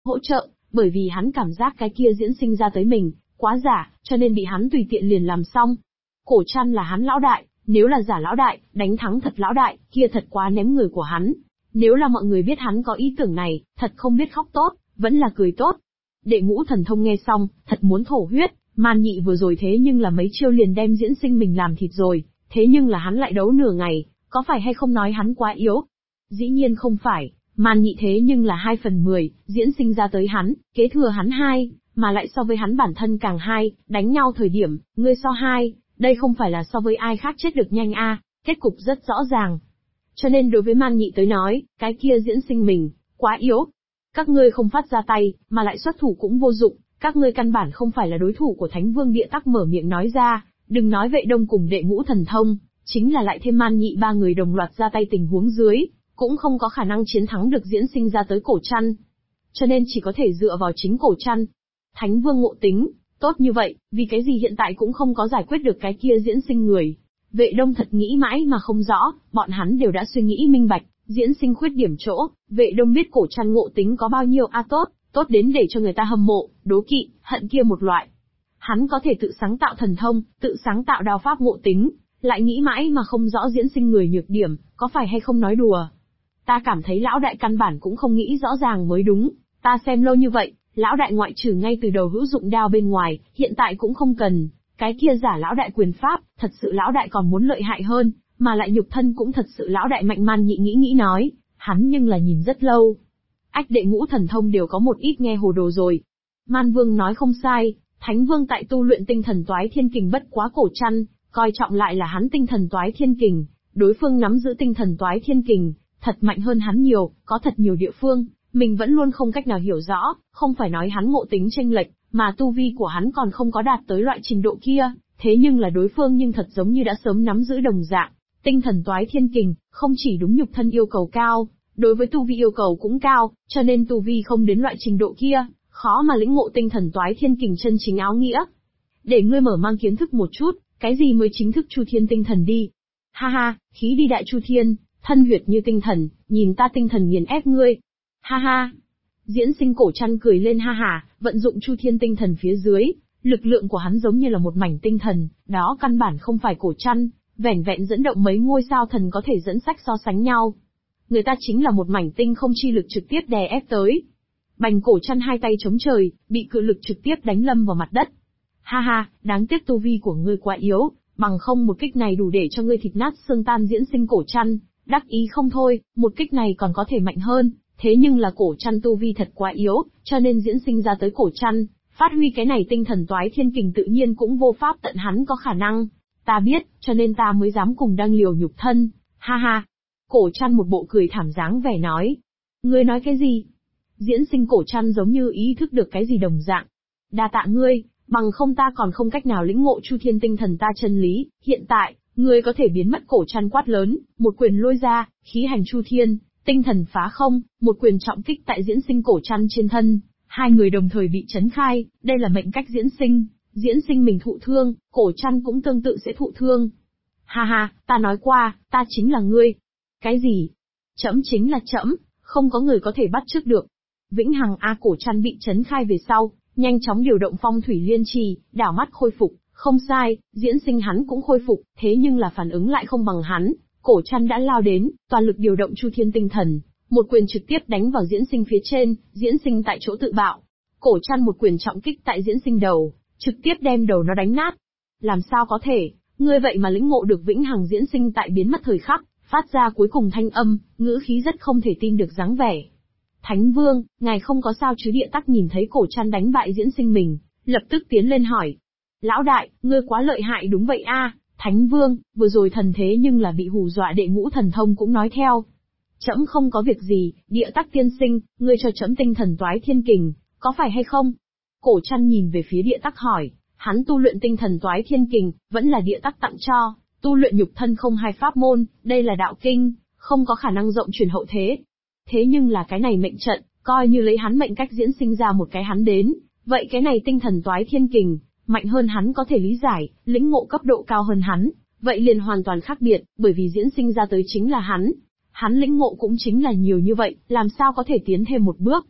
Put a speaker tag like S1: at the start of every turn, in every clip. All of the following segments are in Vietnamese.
S1: hỗ trợ, bởi vì hắn cảm giác cái kia diễn sinh ra tới mình, quá giả, cho nên bị hắn tùy tiện liền làm xong. Cổ Trăn là hắn lão đại, nếu là giả lão đại, đánh thắng thật lão đại, kia thật quá ném người của hắn. Nếu là mọi người biết hắn có ý tưởng này, thật không biết khóc tốt, vẫn là cười tốt. Đệ Ngũ Thần Thông nghe xong, thật muốn thổ huyết, Man Nhị vừa rồi thế nhưng là mấy chiêu liền đem diễn sinh mình làm thịt rồi, thế nhưng là hắn lại đấu nửa ngày, có phải hay không nói hắn quá yếu? Dĩ nhiên không phải, Man Nhị thế nhưng là 2/10, diễn sinh ra tới hắn, kế thừa hắn 2, mà lại so với hắn bản thân càng 2, đánh nhau thời điểm, ngươi so 2, đây không phải là so với ai khác chết được nhanh kết cục rất rõ ràng. Cho nên đối với Man Nhị tới nói, cái kia diễn sinh mình, quá yếu. Các ngươi không phát ra tay, mà lại xuất thủ cũng vô dụng, các ngươi căn bản không phải là đối thủ của Thánh Vương Địa Tắc mở miệng nói ra, đừng nói Vệ Đông cùng Đệ Ngũ Thần Thông, chính là lại thêm Man Nhị ba người đồng loạt ra tay tình huống dưới, cũng không có khả năng chiến thắng được diễn sinh ra tới Cổ Trăn. Cho nên chỉ có thể dựa vào chính Cổ Trăn. Thánh Vương ngộ tính, tốt như vậy, vì cái gì hiện tại cũng không có giải quyết được cái kia diễn sinh người. Vệ Đông thật nghĩ mãi mà không rõ, bọn hắn đều đã suy nghĩ minh bạch, diễn sinh khuyết điểm chỗ, Vệ Đông biết Cổ Trăn ngộ tính có bao nhiêu tốt đến để cho người ta hâm mộ, đố kỵ, hận kia một loại. Hắn có thể tự sáng tạo thần thông, tự sáng tạo đao pháp ngộ tính, lại nghĩ mãi mà không rõ diễn sinh người nhược điểm, có phải hay không nói đùa. Ta cảm thấy lão đại căn bản cũng không nghĩ rõ ràng mới đúng, ta xem lâu như vậy, lão đại ngoại trừ ngay từ đầu hữu dụng đao bên ngoài, hiện tại cũng không cần, cái kia giả lão đại quyền pháp, thật sự lão đại còn muốn lợi hại hơn, mà lại nhục thân cũng thật sự lão đại mạnh. Man Nhị nghĩ nói, hắn nhưng là nhìn rất lâu. Đệ Ngũ Thần Thông đều có một ít nghe hồ đồ rồi. Man Vương nói không sai, Thánh Vương tại tu luyện tinh thần toái thiên kình bất quá Cổ Trăn, coi trọng lại là hắn tinh thần toái thiên kình, đối phương nắm giữ tinh thần toái thiên kình, thật mạnh hơn hắn nhiều, có thật nhiều địa phương, mình vẫn luôn không cách nào hiểu rõ, không phải nói hắn ngộ tính chênh lệch, mà tu vi của hắn còn không có đạt tới loại trình độ kia, thế nhưng là đối phương nhưng thật giống như đã sớm nắm giữ đồng dạng. Tinh thần toái thiên kình, không chỉ đúng nhục thân yêu cầu cao, đối với tu vi yêu cầu cũng cao, cho nên tu vi không đến loại trình độ kia, khó mà lĩnh ngộ tinh thần toái thiên kình chân chính áo nghĩa. Để ngươi mở mang kiến thức một chút, cái gì mới chính thức Chu Thiên tinh thần đi. Ha ha, khí đi đại Chu Thiên, thân huyệt như tinh thần, nhìn ta tinh thần nghiền ép ngươi. Ha ha. Diễn sinh Cổ Trăn cười lên ha ha, vận dụng Chu Thiên tinh thần phía dưới, lực lượng của hắn giống như là một mảnh tinh thần, đó căn bản không phải Cổ Trăn, vẻn vẹn dẫn động mấy ngôi sao thần có thể dẫn sách so sánh nhau. Người ta chính là một mảnh tinh không chi lực trực tiếp đè ép tới. Bành Cổ Trăn hai tay chống trời, bị cự lực trực tiếp đánh lâm vào mặt đất. Ha ha, đáng tiếc tu vi của ngươi quá yếu, bằng không một kích này đủ để cho ngươi thịt nát xương tan. Diễn sinh Cổ Trăn đắc ý không thôi, một kích này còn có thể mạnh hơn, thế nhưng là Cổ Trăn tu vi thật quá yếu, cho nên diễn sinh ra tới Cổ Trăn, phát huy cái này tinh thần toái thiên kình tự nhiên cũng vô pháp tận hắn có khả năng. Ta biết, cho nên ta mới dám cùng đang liều nhục thân, ha ha. Cổ Trăn một bộ cười thảm dáng vẻ nói. Ngươi nói cái gì? Diễn sinh Cổ Trăn giống như ý thức được cái gì đồng dạng. Đa tạ ngươi, bằng không ta còn không cách nào lĩnh ngộ Chu Thiên tinh thần ta chân lý, hiện tại, ngươi có thể biến mất. Cổ Trăn quát lớn, một quyền lôi ra, khí hành Chu Thiên, tinh thần phá không, một quyền trọng kích tại diễn sinh Cổ Trăn trên thân, hai người đồng thời bị chấn khai, đây là mệnh cách diễn sinh mình thụ thương, Cổ Trăn cũng tương tự sẽ thụ thương. Ha ha, ta nói qua, ta chính là ngươi. Cái gì? Trẫm chính là trẫm, không có người có thể bắt chước được. Vĩnh hằng Cổ Trăn bị chấn khai về sau, nhanh chóng điều động phong thủy liên trì, đảo mắt khôi phục, không sai, diễn sinh hắn cũng khôi phục, thế nhưng là phản ứng lại không bằng hắn. Cổ Trăn đã lao đến, toàn lực điều động Chu Thiên tinh thần, một quyền trực tiếp đánh vào diễn sinh phía trên, diễn sinh tại chỗ tự bạo. Cổ Trăn một quyền trọng kích tại diễn sinh đầu, trực tiếp đem đầu nó đánh nát. Làm sao có thể, ngươi vậy mà lĩnh ngộ được vĩnh hằng diễn sinh tại biến mất thời khắc, phát ra cuối cùng thanh âm, ngữ khí rất không thể tin được dáng vẻ. Thánh Vương, ngài không có sao chứ? Địa Tắc nhìn thấy Cổ Trăn đánh bại diễn sinh mình, lập tức tiến lên hỏi. Lão đại, ngươi quá lợi hại đúng vậy a? Thánh Vương, vừa rồi thần thế nhưng là bị hù dọa. Đệ Ngũ Thần Thông cũng nói theo. Trẫm không có việc gì, Địa Tắc tiên sinh, ngươi cho trẫm tinh thần toái thiên kình, có phải hay không? Cổ Trăn nhìn về phía Địa Tắc hỏi, hắn tu luyện tinh thần toái thiên kình, vẫn là Địa Tắc tặng cho, tu luyện nhục thân không hai pháp môn, đây là đạo kinh, không có khả năng rộng truyền hậu thế. Thế nhưng là cái này mệnh trận, coi như lấy hắn mệnh cách diễn sinh ra một cái hắn đến, vậy cái này tinh thần toái thiên kình, mạnh hơn hắn có thể lý giải, lĩnh ngộ cấp độ cao hơn hắn, vậy liền hoàn toàn khác biệt, bởi vì diễn sinh ra tới chính là hắn lĩnh ngộ cũng chính là nhiều như vậy, làm sao có thể tiến thêm một bước.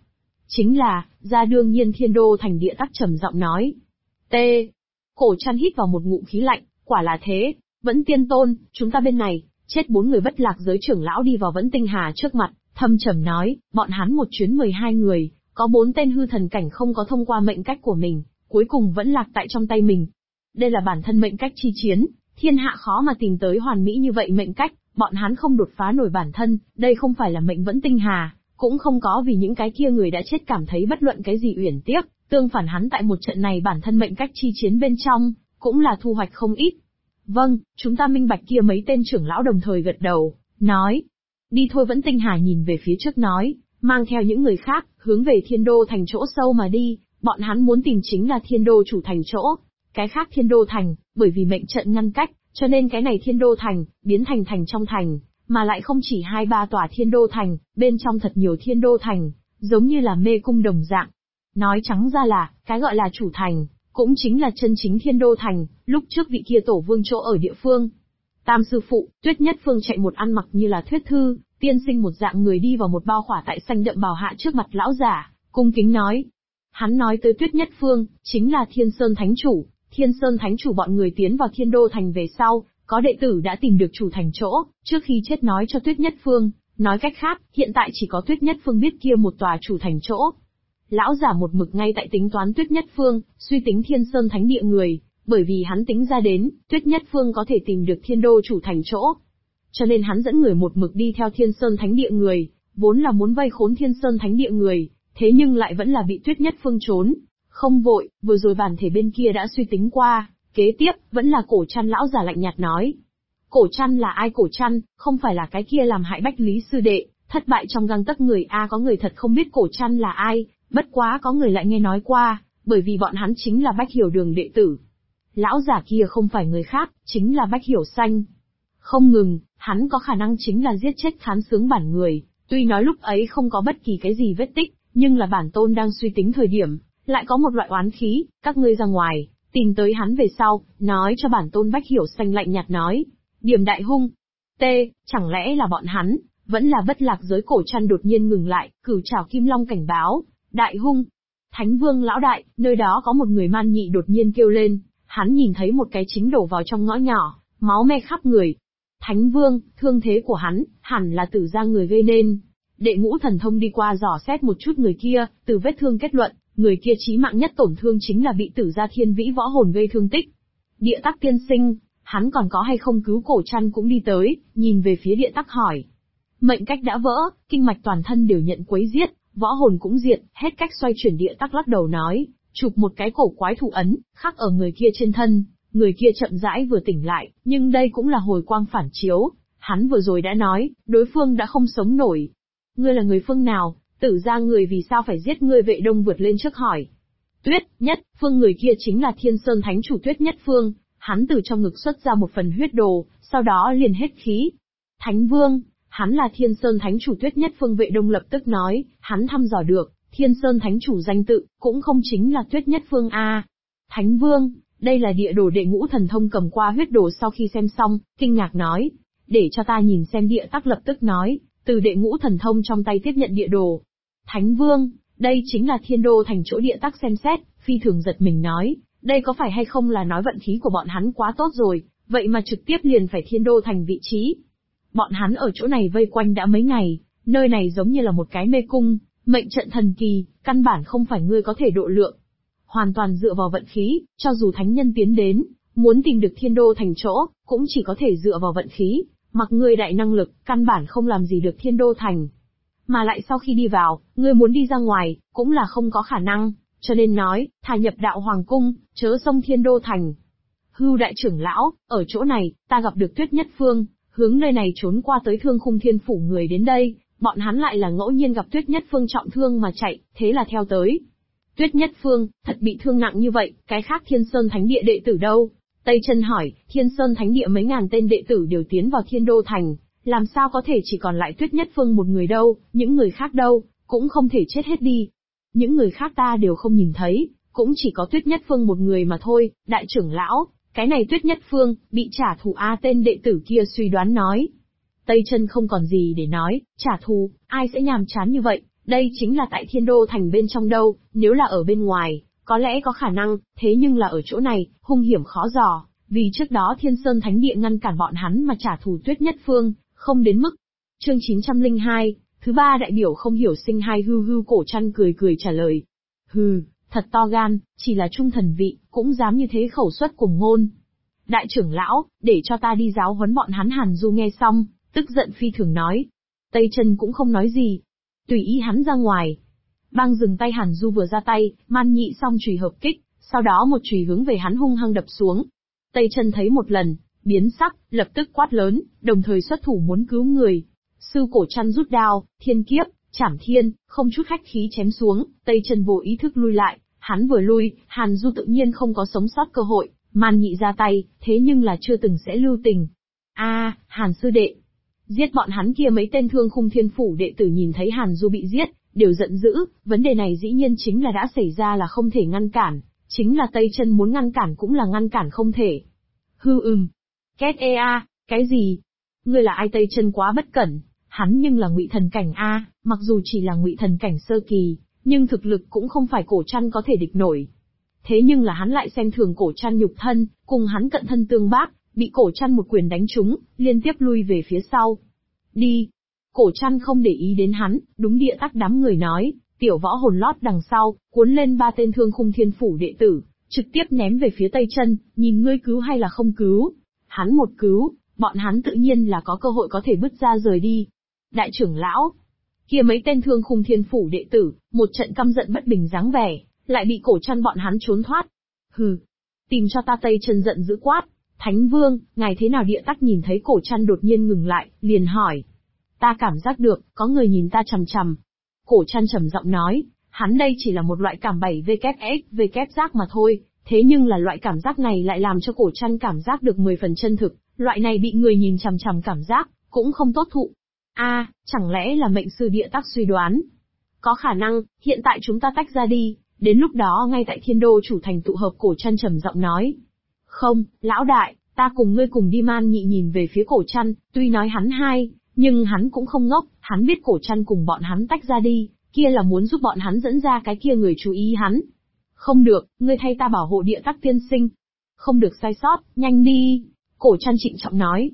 S1: Chính là, ra đương nhiên Thiên Đô Thành Địa Tắc trầm giọng nói. T. Cổ Trăn hít vào một ngụm khí lạnh, quả là thế, Vẫn Tiên Tôn, chúng ta bên này, chết 4 người bất lạc giới trưởng lão đi vào Vẫn Tinh Hà trước mặt, thâm trầm nói, bọn hắn một chuyến 12 người, có 4 tên hư thần cảnh không có thông qua mệnh cách của mình, cuối cùng vẫn lạc tại trong tay mình. Đây là bản thân mệnh cách chi chiến, thiên hạ khó mà tìm tới hoàn mỹ như vậy mệnh cách, bọn hắn không đột phá nổi bản thân, đây không phải là mệnh Vẫn Tinh Hà, cũng không có vì những cái kia người đã chết cảm thấy bất luận cái gì uyển tiếc, tương phản hắn tại một trận này bản thân mệnh cách chi chiến bên trong, cũng là thu hoạch không ít. Vâng, chúng ta minh bạch. Kia mấy tên trưởng lão đồng thời gật đầu, nói. Đi thôi. Vẫn Tinh Hà nhìn về phía trước nói, mang theo những người khác, hướng về Thiên Đô Thành chỗ sâu mà đi, bọn hắn muốn tìm chính là Thiên Đô chủ thành chỗ. Cái khác Thiên Đô Thành, bởi vì mệnh trận ngăn cách, cho nên cái này Thiên Đô Thành, biến thành thành trong thành, mà lại không chỉ 2-3 tòa Thiên Đô Thành, bên trong thật nhiều Thiên Đô Thành, giống như là mê cung đồng dạng. Nói trắng ra là, cái gọi là chủ thành, cũng chính là chân chính Thiên Đô Thành, lúc trước vị kia tổ vương chỗ ở địa phương. Tam sư phụ, Tuyết Nhất Phương chạy một ăn mặc như là thuyết thư, tiên sinh một dạng người đi vào một bao khỏa tại xanh đậm bào hạ trước mặt lão giả, cung kính nói. Hắn nói tới Tuyết Nhất Phương, chính là Thiên Sơn Thánh Chủ. Thiên Sơn Thánh Chủ bọn người tiến vào Thiên Đô Thành về sau, có đệ tử đã tìm được chủ thành chỗ, trước khi chết nói cho Tuyết Nhất Phương, nói cách khác, hiện tại chỉ có Tuyết Nhất Phương biết kia một tòa chủ thành chỗ. Lão giả một mực ngay tại tính toán Tuyết Nhất Phương, suy tính Thiên Sơn Thánh Địa người, bởi vì hắn tính ra đến, Tuyết Nhất Phương có thể tìm được Thiên Đô chủ thành chỗ. Cho nên hắn dẫn người một mực đi theo Thiên Sơn Thánh Địa người, vốn là muốn vây khốn Thiên Sơn Thánh Địa người, thế nhưng lại vẫn là bị Tuyết Nhất Phương trốn. Không vội, vừa rồi bản thể bên kia đã suy tính qua, kế tiếp, vẫn là Cổ Trăn lão giả lạnh nhạt nói. Cổ Trăn là ai? Cổ Trăn, không phải là cái kia làm hại Bách Lý sư đệ, thất bại trong gang tấc người a. Có người thật không biết Cổ Trăn là ai, bất quá có người lại nghe nói qua, bởi vì bọn hắn chính là Bách Hiểu Đường đệ tử. Lão giả kia không phải người khác, chính là Bách Hiểu Xanh. Không ngừng, hắn có khả năng chính là giết chết Khán Sướng bản người, tuy nói lúc ấy không có bất kỳ cái gì vết tích, nhưng là bản tôn đang suy tính thời điểm, lại có một loại oán khí, các ngươi ra ngoài, tìm tới hắn về sau, nói cho bản tôn. Bách Hiểu Xanh lạnh nhạt nói. Điểm đại hung. T. Chẳng lẽ là bọn hắn, vẫn là bất lạc giới? Cổ Trăn đột nhiên ngừng lại, cửu trảo kim long cảnh báo. Đại hung. Thánh Vương lão đại, nơi đó có một người man nhị đột nhiên kêu lên, hắn nhìn thấy một cái chính đổ vào trong ngõ nhỏ, máu me khắp người. Thánh Vương, thương thế của hắn, hẳn là Tử Gia người gây nên. Đệ Ngũ Thần Thông đi qua dò xét một chút người kia, từ vết thương kết luận, người kia chí mạng nhất tổn thương chính là bị Tử Gia Thiên Vĩ võ hồn gây thương tích. Địa Tắc tiên sinh, hắn còn có hay không? Cứu Cổ Trăn cũng đi tới, nhìn về phía Địa Tắc hỏi. Mệnh cách đã vỡ, kinh mạch toàn thân đều nhận quấy giết, võ hồn cũng diệt, hết cách xoay chuyển. Địa Tắc lắc đầu nói, chụp một cái cổ quái thủ ấn, khắc ở người kia trên thân, người kia chậm rãi vừa tỉnh lại, nhưng đây cũng là hồi quang phản chiếu, hắn vừa rồi đã nói, đối phương đã không sống nổi. Ngươi là người phương nào? Tử Gia người vì sao phải giết ngươi? Vệ Đông vượt lên trước hỏi. Tuyết Nhất Phương, người kia chính là Thiên Sơn Thánh Chủ Tuyết Nhất Phương, hắn từ trong ngực xuất ra một phần huyết đồ, sau đó liền hết khí. Thánh Vương, hắn là Thiên Sơn Thánh Chủ Tuyết Nhất Phương. Vệ Đông lập tức nói, hắn thăm dò được, Thiên Sơn Thánh Chủ danh tự, cũng không chính là Tuyết Nhất Phương a. Thánh Vương, đây là địa đồ. Đệ Ngũ Thần Thông cầm qua huyết đồ sau khi xem xong, kinh ngạc nói, để cho ta nhìn xem. Địa Tắc lập tức nói, từ Đệ Ngũ Thần Thông trong tay tiếp nhận địa đồ. Thánh Vương, đây chính là Thiên Đô Thành chỗ. Địa Tắc xem xét, phi thường giật mình nói, đây có phải hay không là nói vận khí của bọn hắn quá tốt rồi, vậy mà trực tiếp liền phải Thiên Đô Thành vị trí. Bọn hắn ở chỗ này vây quanh đã mấy ngày, nơi này giống như là một cái mê cung, mệnh trận thần kỳ, căn bản không phải ngươi có thể độ lượng. Hoàn toàn dựa vào vận khí, cho dù thánh nhân tiến đến, muốn tìm được Thiên Đô Thành chỗ, cũng chỉ có thể dựa vào vận khí, mặc ngươi đại năng lực, căn bản không làm gì được Thiên Đô Thành. Mà lại sau khi đi vào, ngươi muốn đi ra ngoài, cũng là không có khả năng, cho nên nói, thà nhập đạo hoàng cung, chớ xông Thiên Đô Thành. Hưu đại trưởng lão, ở chỗ này, ta gặp được Tuyết Nhất Phương, hướng nơi này trốn qua tới Thương Khung Thiên Phủ người đến đây, bọn hắn lại là ngẫu nhiên gặp Tuyết Nhất Phương trọng thương mà chạy, thế là theo tới. Tuyết Nhất Phương, thật bị thương nặng như vậy, cái khác Thiên Sơn Thánh Địa đệ tử đâu? Tây Chân hỏi, Thiên Sơn Thánh Địa mấy ngàn tên đệ tử đều tiến vào Thiên Đô Thành, làm sao có thể chỉ còn lại Tuyết Nhất Phương một người đâu, những người khác đâu, cũng không thể chết hết đi. Những người khác ta đều không nhìn thấy, cũng chỉ có Tuyết Nhất Phương một người mà thôi. Đại trưởng lão, cái này Tuyết Nhất Phương, bị trả thù a. Tên đệ tử kia suy đoán nói. Tây Chân không còn gì để nói, trả thù, ai sẽ nhàm chán như vậy, Đây chính là tại Thiên Đô thành bên trong đâu, nếu là ở bên ngoài, có lẽ có khả năng, thế nhưng là ở chỗ này, hung hiểm khó dò, vì trước đó Thiên Sơn Thánh Địa ngăn cản bọn hắn mà trả thù Tuyết Nhất Phương, không đến mức. Chương 902, thứ ba đại biểu không hiểu sinh hai hư hư Cổ Trăn cười cười trả lời. Hừ, thật to gan, chỉ là trung thần vị, cũng dám như thế khẩu suất cuồng ngôn. Đại trưởng lão, để cho ta đi giáo huấn bọn hắn. Hàn Du nghe xong, tức giận phi thường nói. Tây Chân cũng không nói gì, tùy ý hắn ra ngoài. Băng dừng tay. Hàn Du vừa ra tay, Man Nhị song chùy hợp kích, sau đó một chùy hướng về hắn hung hăng đập xuống. Tây Chân thấy một lần, biến sắc, lập tức quát lớn, đồng thời xuất thủ muốn cứu người. Sư Cổ Trăn rút đao, thiên kiếp, chảm thiên, không chút khách khí chém xuống. Tây Chân vô ý thức lui lại, hắn vừa lui, Hàn Du tự nhiên không có sống sót cơ hội. Man Nhị ra tay, thế nhưng là chưa từng sẽ lưu tình. Hàn sư đệ, giết bọn hắn kia. Mấy tên Thương Khung Thiên Phủ đệ tử nhìn thấy Hàn Du bị giết, đều giận dữ. Vấn đề này dĩ nhiên chính là đã xảy ra là không thể ngăn cản, chính là Tây Chân muốn ngăn cản cũng là ngăn cản không thể. Két cái gì? Ngươi là ai? Tây Chân quá bất cẩn, hắn nhưng là Ngụy Thần cảnh a, mặc dù chỉ là Ngụy Thần cảnh sơ kỳ, nhưng thực lực cũng không phải Cổ Trăn có thể địch nổi. Thế nhưng là hắn lại xem thường Cổ Trăn nhục thân, cùng hắn cận thân tương bác, bị Cổ Trăn một quyền đánh trúng, liên tiếp lui về phía sau. Đi! Cổ Trăn không để ý đến hắn, đúng địa tắc đám người nói, tiểu võ hồn lót đằng sau, cuốn lên 3 tên Thương Khung Thiên Phủ đệ tử, trực tiếp ném về phía Tây Chân, nhìn ngươi cứu hay là không cứu. Hắn một cứu, bọn hắn tự nhiên là có cơ hội có thể bứt ra rời đi. Đại trưởng lão, kia mấy tên Thương Khung Thiên Phủ đệ tử, một trận căm giận bất bình dáng vẻ, lại bị Cổ Trăn bọn hắn trốn thoát. Hừ, tìm cho ta. Tây Chân giận dữ quát. Thánh Vương, ngài thế nào? Địa tắc nhìn thấy Cổ Trăn đột nhiên ngừng lại, liền hỏi. Ta cảm giác được, có người nhìn ta chằm chằm. Cổ Trăn trầm giọng nói, hắn đây chỉ là một loại cảm 7WXV giác mà thôi, thế nhưng là loại cảm giác này lại làm cho Cổ Trăn cảm giác được 10 phần chân thực, loại này bị người nhìn chằm chằm cảm giác, cũng không tốt thụ. Chẳng lẽ là mệnh sư? Địa tắc suy đoán. Có khả năng, hiện tại chúng ta tách ra đi, đến lúc đó ngay tại Thiên Đô chủ thành tụ hợp. Cổ Trăn trầm giọng nói. Không, lão đại, ta cùng ngươi cùng đi. Man Nhị nhìn về phía Cổ Trăn, tuy nói hắn hai, nhưng hắn cũng không ngốc, hắn biết Cổ Trăn cùng bọn hắn tách ra đi, kia là muốn giúp bọn hắn dẫn ra cái kia người chú ý hắn. Không được, ngươi thay ta bảo hộ Địa tắc tiên sinh. Không được sai sót, nhanh đi. Cổ Trăn trịnh trọng nói.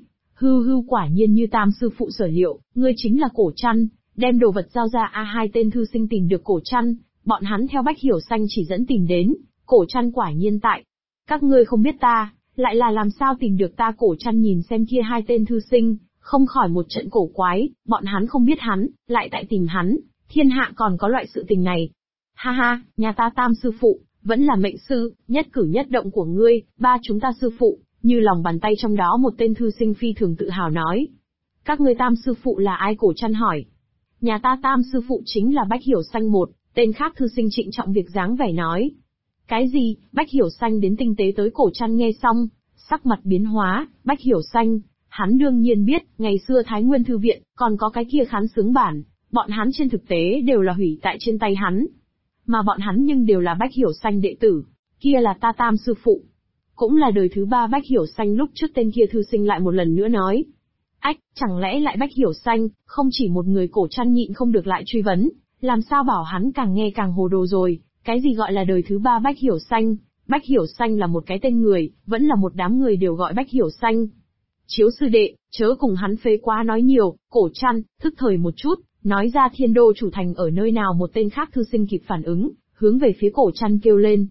S1: Quả nhiên như Tam sư phụ sở liệu, ngươi chính là Cổ Trăn, đem đồ vật giao ra. Hai tên thư sinh tìm được Cổ Trăn, bọn hắn theo Bách Hiểu Xanh chỉ dẫn tìm đến, Cổ Trăn quả nhiên tại. Các ngươi không biết ta, lại là làm sao tìm được ta? Cổ Trăn nhìn xem kia hai tên thư sinh, không khỏi một trận cổ quái, bọn hắn không biết hắn, lại tại tìm hắn, thiên hạ còn có loại sự tình này. Ha, nhà ta Tam sư phụ, vẫn là mệnh sư, nhất cử nhất động của ngươi, ba chúng ta sư phụ, như lòng bàn tay. Trong đó một tên thư sinh phi thường tự hào nói. Các ngươi Tam sư phụ là ai? Cổ Trăn hỏi. Nhà ta Tam sư phụ chính là Bách Hiểu Xanh. Một tên khác thư sinh trịnh trọng việc dáng vẻ nói. Cái gì? Bách Hiểu Xanh đến tinh tế tới. Cổ Trăn nghe xong, sắc mặt biến hóa. Bách Hiểu Xanh, hắn đương nhiên biết, ngày xưa Thái Nguyên Thư Viện, còn có cái kia khán xướng bản, bọn hắn trên thực tế đều là hủy tại trên tay hắn. Mà bọn hắn nhưng đều là Bách Hiểu Xanh đệ tử, kia là ta Tam sư phụ. Cũng là đời thứ 3 Bách Hiểu Xanh. Lúc trước tên kia thư sinh lại một lần nữa nói. Chẳng lẽ lại Bách Hiểu Xanh? Không chỉ một người. Cổ Trăn nhịn không được lại truy vấn, làm sao bảo hắn càng nghe càng hồ đồ rồi. Cái gì gọi là đời thứ 3 Bách Hiểu Xanh? Bách Hiểu Xanh là một cái tên người, vẫn là một đám người đều gọi Bách Hiểu Xanh. Chiếu sư đệ, chớ cùng hắn phế quá nói nhiều. Cổ Trăn, thức thời một chút, nói ra Thiên Đô chủ thành ở nơi nào. Một tên khác thư sinh kịp phản ứng, hướng về phía Cổ Trăn kêu lên.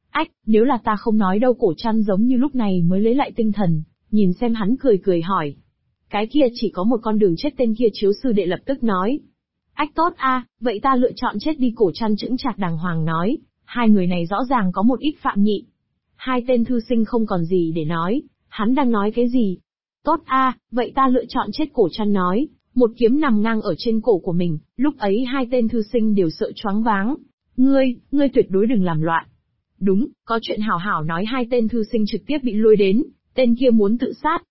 S1: Nếu là ta không nói đâu. Cổ Trăn giống như lúc này mới lấy lại tinh thần, nhìn xem hắn cười hỏi. Cái kia chỉ có một con đường chết. Tên kia chiếu sư đệ lập tức nói. Tốt vậy ta lựa chọn chết đi. Cổ Trăn chững chạc đàng hoàng nói, hai người này rõ ràng có một ít phạm nhị. Hai tên thư sinh không còn gì để nói, hắn đang nói cái gì? Tốt vậy ta lựa chọn chết. Cổ Trăn nói, một kiếm nằm ngang ở trên cổ của mình. Lúc ấy hai tên thư sinh đều sợ choáng váng. Ngươi tuyệt đối đừng làm loạn. Đúng, có chuyện hảo hảo nói. Hai tên thư sinh trực tiếp bị lôi đến, tên kia muốn tự sát.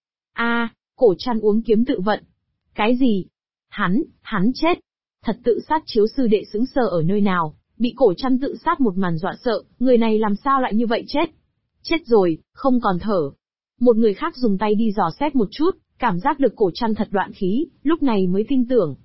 S1: Cổ Trăn uống kiếm tự vận. Cái gì? Hắn chết. Thật tự sát? Chiếu sư đệ sững sờ ở nơi nào, bị Cổ Trăn tự sát một màn dọa sợ, người này làm sao lại như vậy chết? Chết rồi, không còn thở. Một người khác dùng tay đi dò xét một chút, cảm giác được Cổ Trăn thật đoạn khí, lúc này mới tin tưởng.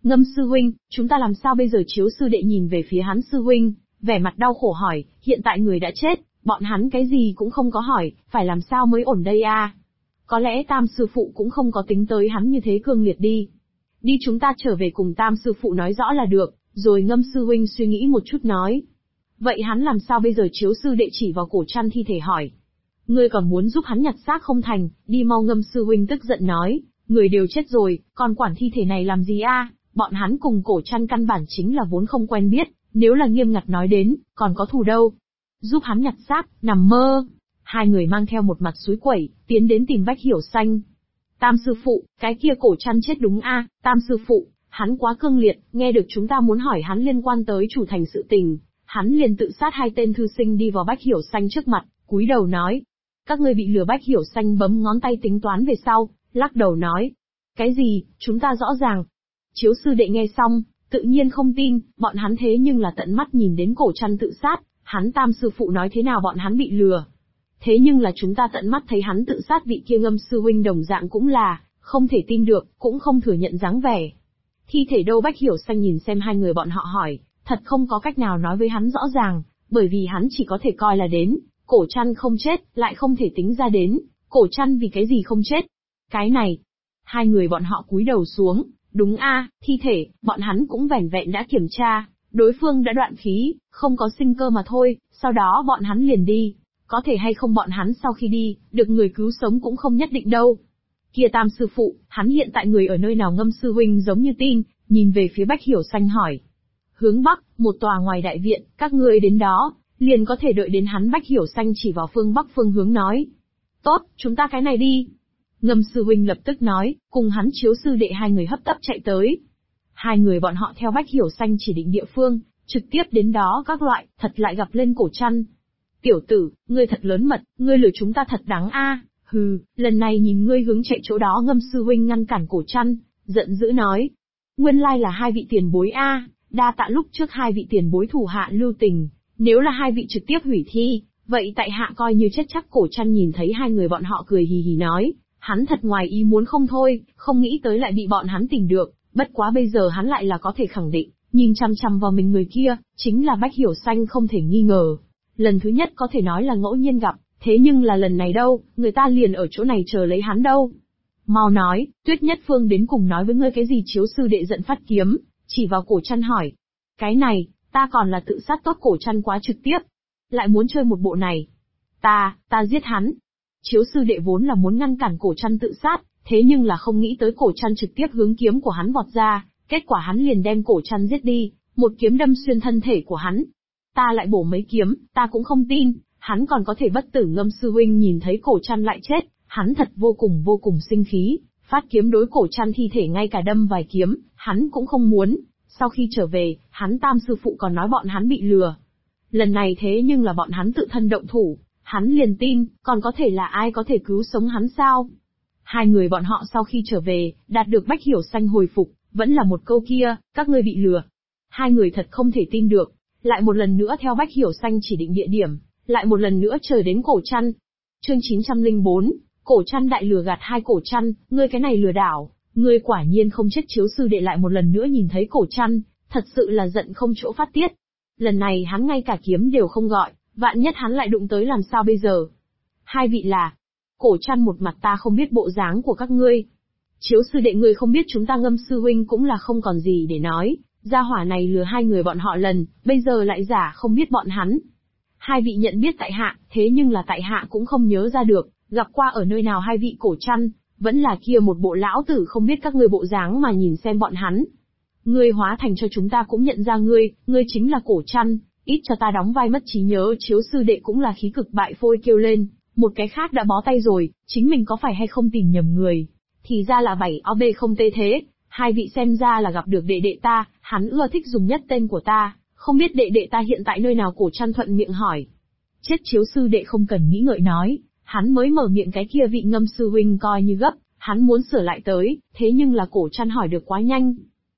S1: Ngâm sư huynh, chúng ta làm sao bây giờ? Chiếu sư đệ nhìn về phía hắn sư huynh, vẻ mặt đau khổ hỏi, hiện tại người đã chết, bọn hắn cái gì cũng không có hỏi, phải làm sao mới ổn đây a? Có lẽ Tam sư phụ cũng không có tính tới hắn như thế cương liệt đi. Đi chúng ta trở về cùng Tam sư phụ nói rõ là được, rồi Ngâm sư huynh suy nghĩ một chút nói. Vậy hắn làm sao bây giờ? Chiếu sư đệ chỉ vào Cổ Trăn thi thể hỏi. Ngươi còn muốn giúp hắn nhặt xác không thành, đi mau. Ngâm sư huynh tức giận nói, người đều chết rồi, còn quản thi thể này làm gì a? Bọn hắn cùng Cổ Trăn căn bản chính là vốn không quen biết, nếu là nghiêm ngặt nói đến, còn có thù đâu. Giúp hắn nhặt xác, nằm mơ. Hai người mang theo một mặt suối quẩy, tiến đến tìm Bách Hiểu Xanh. Tam sư phụ, cái kia Cổ Trăn chết đúng a? Tam sư phụ, hắn quá cương liệt, nghe được chúng ta muốn hỏi hắn liên quan tới chủ thành sự tình, hắn liền tự sát. Hai tên thư sinh đi vào Bách Hiểu Xanh trước mặt, cúi đầu nói. Các ngươi bị lừa. Bách Hiểu Xanh bấm ngón tay tính toán về sau, lắc đầu nói. Cái gì, chúng ta rõ ràng. Chiếu sư đệ nghe xong, tự nhiên không tin, bọn hắn thế nhưng là tận mắt nhìn đến Cổ Trăn tự sát, hắn Tam sư phụ nói thế nào bọn hắn bị lừa. Thế nhưng là chúng ta tận mắt thấy hắn tự sát. Vị kia Ngâm sư huynh đồng dạng cũng là, không thể tin được, cũng không thừa nhận dáng vẻ. Thi thể đâu? Bách Hiểu Xanh nhìn xem hai người bọn họ hỏi, thật không có cách nào nói với hắn rõ ràng, bởi vì hắn chỉ có thể coi là đến, Cổ Trăn không chết, lại không thể tính ra đến, Cổ Trăn vì cái gì không chết. Cái này, hai người bọn họ cúi đầu xuống, đúng a, thi thể, bọn hắn cũng vẻn vẹn đã kiểm tra, đối phương đã đoạn khí, không có sinh cơ mà thôi, sau đó bọn hắn liền đi. Có thể hay không bọn hắn sau khi đi, được người cứu sống cũng không nhất định đâu. Kia Tam sư phụ, hắn hiện tại người ở nơi nào? Ngâm sư huynh giống như tin, nhìn về phía Bách Hiểu Xanh hỏi. Hướng Bắc, một tòa ngoài đại viện, các ngươi đến đó, liền có thể đợi đến hắn. Bách Hiểu Xanh chỉ vào phương Bắc phương hướng nói. Tốt, chúng ta cái này đi. Ngâm sư huynh lập tức nói, cùng hắn Chiếu sư đệ hai người hấp tấp chạy tới. Hai người bọn họ theo Bách Hiểu Xanh chỉ định địa phương, trực tiếp đến đó. Các loại, thật lại gặp lên Cổ Trăn. Tiểu tử, ngươi thật lớn mật, ngươi lừa chúng ta thật đáng a. Hừ, lần này nhìn ngươi hướng chạy chỗ đó. Ngâm sư huynh ngăn cản Cổ Trăn, giận dữ nói. Nguyên lai là hai vị tiền bối a, đa tạ lúc trước hai vị tiền bối thủ hạ lưu tình, nếu là hai vị trực tiếp hủy thi, vậy tại hạ coi như chết chắc. Cổ Trăn nhìn thấy hai người bọn họ cười hì hì nói, hắn thật ngoài ý muốn không thôi, không nghĩ tới lại bị bọn hắn tìm được, bất quá bây giờ hắn lại là có thể khẳng định, nhìn chăm chăm vào mình người kia, chính là Bách Hiểu Xanh không thể nghi ngờ. Lần thứ nhất có thể nói là ngẫu nhiên gặp, thế nhưng là lần này đâu, người ta liền ở chỗ này chờ lấy hắn đâu. Mau nói, Tuyết Nhất Phương đến cùng nói với ngươi cái gì? Chiếu sư đệ giận phát kiếm, chỉ vào Cổ Trăn hỏi. Cái này, ta còn là tự sát tốt. Cổ Trăn quá trực tiếp, lại muốn chơi một bộ này. Ta giết hắn. Chiếu sư đệ vốn là muốn ngăn cản Cổ Trăn tự sát, thế nhưng là không nghĩ tới Cổ Trăn trực tiếp hướng kiếm của hắn vọt ra, kết quả hắn liền đem Cổ Trăn giết đi, một kiếm đâm xuyên thân thể của hắn. Ta lại bổ mấy kiếm, ta cũng không tin, hắn còn có thể bất tử. Ngâm sư huynh nhìn thấy Cổ Trăn lại chết, hắn thật vô cùng sinh khí, phát kiếm đối Cổ Trăn thi thể ngay cả đâm vài kiếm, hắn cũng không muốn. Sau khi trở về, hắn Tam sư phụ còn nói bọn hắn bị lừa. Lần này thế nhưng là bọn hắn tự thân động thủ, hắn liền tin, còn có thể là ai có thể cứu sống hắn sao? Hai người bọn họ sau khi trở về, đạt được Bách Hiểu Xanh hồi phục, vẫn là một câu kia, các ngươi bị lừa. Hai người thật không thể tin được, lại một lần nữa theo Bách Hiểu Xanh chỉ định địa điểm, lại một lần nữa chờ đến Cổ Trăn. Chương 904, Cổ Trăn đại lừa gạt. Hai Cổ Trăn, ngươi cái này lừa đảo, ngươi quả nhiên không chết. Chiếu sư đệ lại một lần nữa nhìn thấy Cổ Trăn, thật sự là giận không chỗ phát tiết. Lần này hắn ngay cả kiếm đều không gọi, vạn nhất hắn lại đụng tới làm sao bây giờ? Hai vị là... Cổ Trăn một mặt ta không biết bộ dáng của các ngươi. Chiếu sư đệ ngươi không biết chúng ta. Ngâm sư huynh cũng là không còn gì để nói, gia hỏa này lừa hai người bọn họ lần, bây giờ lại giả không biết bọn hắn. Hai vị nhận biết tại hạ, thế nhưng là tại hạ cũng không nhớ ra được, gặp qua ở nơi nào hai vị. Cổ Trăn, vẫn là kia một bộ lão tử không biết các ngươi bộ dáng mà nhìn xem bọn hắn. Ngươi hóa thành cho chúng ta cũng nhận ra ngươi chính là Cổ Trăn, ít cho ta đóng vai mất trí nhớ. Chiếu sư đệ cũng là khí cực bại phôi kêu lên, một cái khác đã bó tay rồi, chính mình có phải hay không tìm nhầm người. Thì ra là 7OB không tê thế, hai vị xem ra là gặp được đệ đệ ta, hắn ưa thích dùng nhất tên của ta, không biết đệ đệ ta hiện tại nơi nào? Cổ Trăn thuận miệng hỏi. Chết. Chiếu sư đệ không cần nghĩ ngợi nói, hắn mới mở miệng cái kia vị Ngâm sư huynh coi như gấp, hắn muốn sửa lại tới, thế nhưng là Cổ Trăn hỏi được quá nhanh.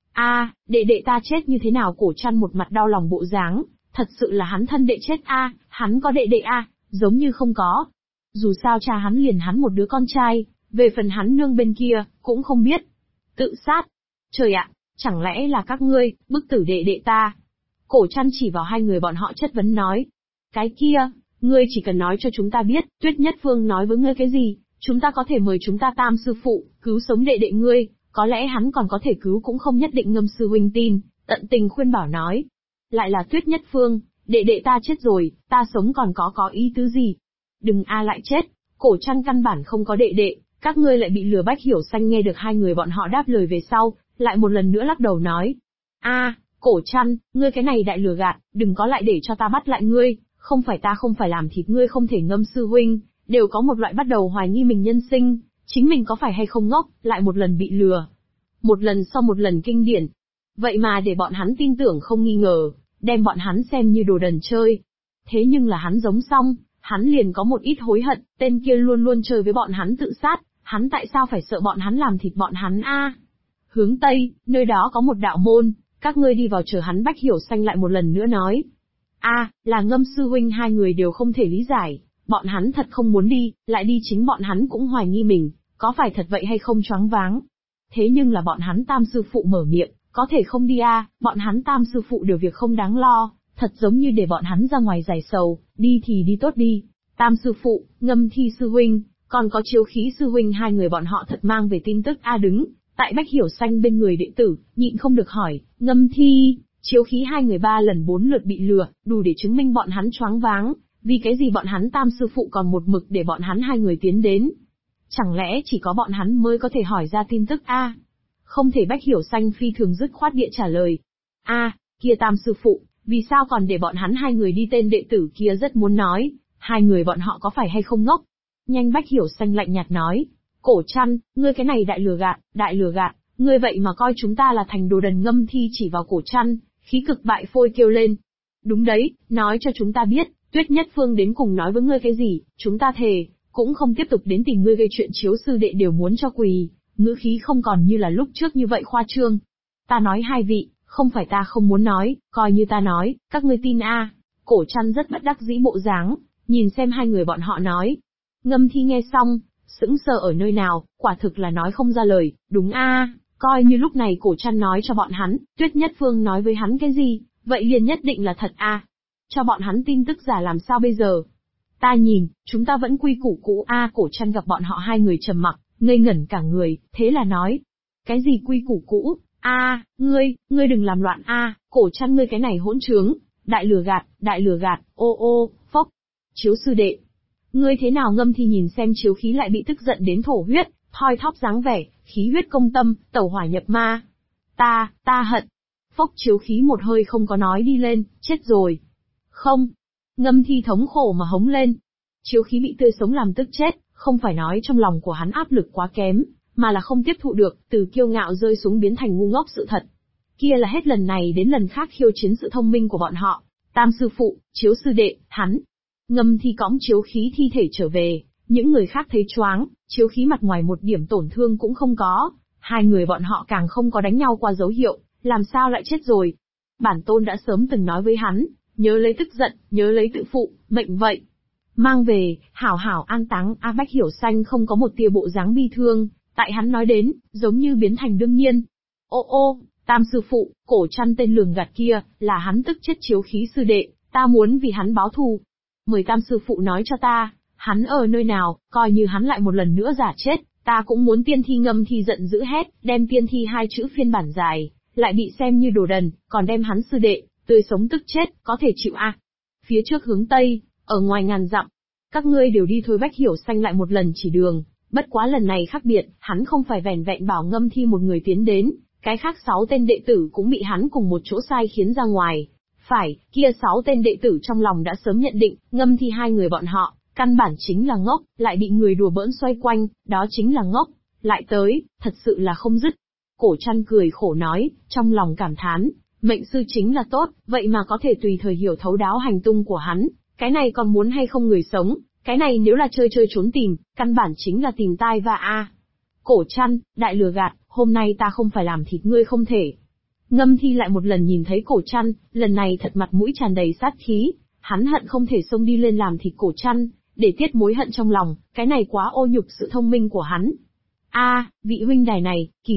S1: Đệ đệ ta chết như thế nào? Cổ Trăn một mặt đau lòng bộ dáng, thật sự là hắn thân đệ chết hắn có đệ đệ giống như không có. Dù sao cha hắn liền hắn một đứa con trai, về phần hắn nương bên kia, cũng không biết. Tự sát. Trời ạ, Chẳng lẽ là các ngươi, bức tử đệ đệ ta? Cổ Trăn chỉ vào hai người bọn họ chất vấn nói. Cái kia, ngươi chỉ cần nói cho chúng ta biết, Tuyết Nhất Phương nói với ngươi cái gì, chúng ta có thể mời chúng ta Tam sư phụ, cứu sống đệ đệ ngươi, có lẽ hắn còn có thể cứu cũng không nhất định. Ngâm sư huynh tin, tận tình khuyên bảo nói. Lại là Tuyết Nhất Phương, đệ đệ ta chết rồi, ta sống còn có ý tứ gì? Đừng lại chết, Cổ Trăn căn bản không có đệ đệ, các ngươi lại bị lừa. Bách Hiểu Xanh nghe được hai người bọn họ đáp lời về sau, lại một lần nữa lắc đầu nói. Cổ Trăn, ngươi cái này đại lừa gạt, đừng có lại để cho ta bắt lại ngươi, không phải ta không phải làm thịt ngươi không thể. Ngâm sư huynh, đều có một loại bắt đầu hoài nghi mình nhân sinh, chính mình có phải hay không ngốc, lại một lần bị lừa. Một lần sau một lần kinh điển. Vậy mà để bọn hắn tin tưởng không nghi ngờ, đem bọn hắn xem như đồ đần chơi. Thế nhưng là hắn giống xong, hắn liền có một ít hối hận, tên kia luôn luôn chơi với bọn hắn tự sát, hắn tại sao phải sợ bọn hắn làm thịt bọn hắn Hướng Tây, nơi đó có một đạo môn, các ngươi đi vào chờ hắn. Bách Hiểu Xanh lại một lần nữa nói. Là Ngâm sư huynh. Hai người đều không thể lý giải, bọn hắn thật không muốn đi, lại đi chính bọn hắn cũng hoài nghi mình, có phải thật vậy hay không choáng váng. Thế nhưng là bọn hắn Tam sư phụ mở miệng, có thể không đi bọn hắn Tam sư phụ đều việc không đáng lo, thật giống như để bọn hắn ra ngoài giải sầu, đi thì đi tốt đi. Tam sư phụ, Ngâm Thi sư huynh, còn có Chiếu Khí sư huynh, hai người bọn họ thật mang về tin tức đứng tại Bách Hiểu Xanh bên người đệ tử, nhịn không được hỏi, Ngâm Thi, Chiếu Khí hai người 3 lần 4 lượt bị lừa, đủ để chứng minh bọn hắn choáng váng, vì cái gì bọn hắn Tam sư phụ còn một mực để bọn hắn hai người tiến đến? Chẳng lẽ chỉ có bọn hắn mới có thể hỏi ra tin tức Không thể. Bách Hiểu Xanh phi thường dứt khoát địa trả lời. Kia Tam sư phụ, vì sao còn để bọn hắn hai người đi? Tên đệ tử kia rất muốn nói, hai người bọn họ có phải hay không ngốc? Nhanh. Bách Hiểu Xanh lạnh nhạt nói. Cổ Trăn, ngươi cái này đại lừa gạt, ngươi vậy mà coi chúng ta là thành đồ đần. Ngâm Thi chỉ vào Cổ Trăn, khí cực bại phôi kêu lên. Đúng đấy, nói cho chúng ta biết, Tuyết Nhất Phương đến cùng nói với ngươi cái gì, chúng ta thề, cũng không tiếp tục đến tìm ngươi gây chuyện. Chiếu sư đệ đều muốn cho quỳ, ngữ khí không còn như là lúc trước như vậy khoa trương. Ta nói hai vị, không phải ta không muốn nói, coi như ta nói, các ngươi tin Cổ Trăn rất bất đắc dĩ bộ dáng, nhìn xem hai người bọn họ nói. Ngâm Thi nghe xong, sững sờ ở nơi nào, quả thực là nói không ra lời. Đúng coi như lúc này Cổ Trăn nói cho bọn hắn, Tuyết Nhất Phương nói với hắn cái gì, vậy liền nhất định là thật cho bọn hắn tin tức giả làm sao bây giờ? Ta nhìn, chúng ta vẫn quy củ cũ Cổ Trăn gặp bọn họ hai người trầm mặc, ngây ngẩn cả người, thế là nói. Cái gì quy củ cũ? Ngươi đừng làm loạn Cổ Trăn, ngươi cái này hỗn trướng, đại lừa gạt, phốc. Chiếu sư đệ, ngươi thế nào? Ngâm Thi nhìn xem Chiếu Khí lại bị tức giận đến thổ huyết, thoi thóp dáng vẻ, khí huyết công tâm, tẩu hỏa nhập ma. Ta hận. Phốc. Chiếu Khí một hơi không có nói đi lên, chết rồi. Không. Ngâm Thi thống khổ mà hống lên. Chiếu Khí bị tươi sống làm tức chết, không phải nói trong lòng của hắn áp lực quá kém, mà là không tiếp thụ được, từ kiêu ngạo rơi xuống biến thành ngu ngốc. Sự thật kia là hết lần này đến lần khác khiêu chiến sự thông minh của bọn họ. Tam sư phụ, Chiếu sư đệ, hắn. Ngâm Thi cõng Chiếu Khí thi thể trở về, những người khác thấy choáng, Chiếu Khí mặt ngoài một điểm tổn thương cũng không có, hai người bọn họ càng không có đánh nhau qua dấu hiệu, làm sao lại chết rồi? Bản tôn đã sớm từng nói với hắn, nhớ lấy tức giận, nhớ lấy tự phụ, mệnh vậy. Mang về, hảo hảo an táng. Bách Hiểu Xanh không có một tia bộ dáng bi thương, tại hắn nói đến, giống như biến thành đương nhiên. Tam sư phụ, Cổ Trăn tên lường gạt kia, là hắn tức chết Chiếu Khí sư đệ, ta muốn vì hắn báo thù. Mời Tam sư phụ nói cho ta, hắn ở nơi nào, coi như hắn lại một lần nữa giả chết, ta cũng muốn tiên thi. Ngâm Thi giận dữ hét, đem tiên thi hai chữ phiên bản dài, lại bị xem như đồ đần, còn đem hắn sư đệ, tươi sống tức chết, có thể chịu Phía trước hướng Tây, ở ngoài ngàn dặm, các ngươi đều đi thôi. Bách Hiểu Xanh lại một lần chỉ đường, bất quá lần này khác biệt, hắn không phải vẻn vẹn bảo Ngâm Thi một người tiến đến, cái khác 6 tên đệ tử cũng bị hắn cùng một chỗ sai khiến ra ngoài. Phải, kia 6 tên đệ tử trong lòng đã sớm nhận định, Ngâm Thi hai người bọn họ, căn bản chính là ngốc, lại bị người đùa bỡn xoay quanh, đó chính là ngốc, lại tới, thật sự là không dứt. Cổ Trăn cười khổ nói, trong lòng cảm thán, mệnh sư chính là tốt, vậy mà có thể tùy thời hiểu thấu đáo hành tung của hắn, cái này còn muốn hay không người sống, cái này nếu là chơi chơi trốn tìm, căn bản chính là tìm tai va Cổ Trăn, đại lừa gạt, hôm nay ta không phải làm thịt ngươi không thể. Ngâm Thi lại một lần nhìn thấy Cổ Trăn, lần này thật mặt mũi tràn đầy sát khí, hắn hận không thể xông đi lên làm thịt Cổ Trăn, để tiết mối hận trong lòng, cái này quá ô nhục sự thông minh của hắn. Vị huynh đài này, kỳ thật,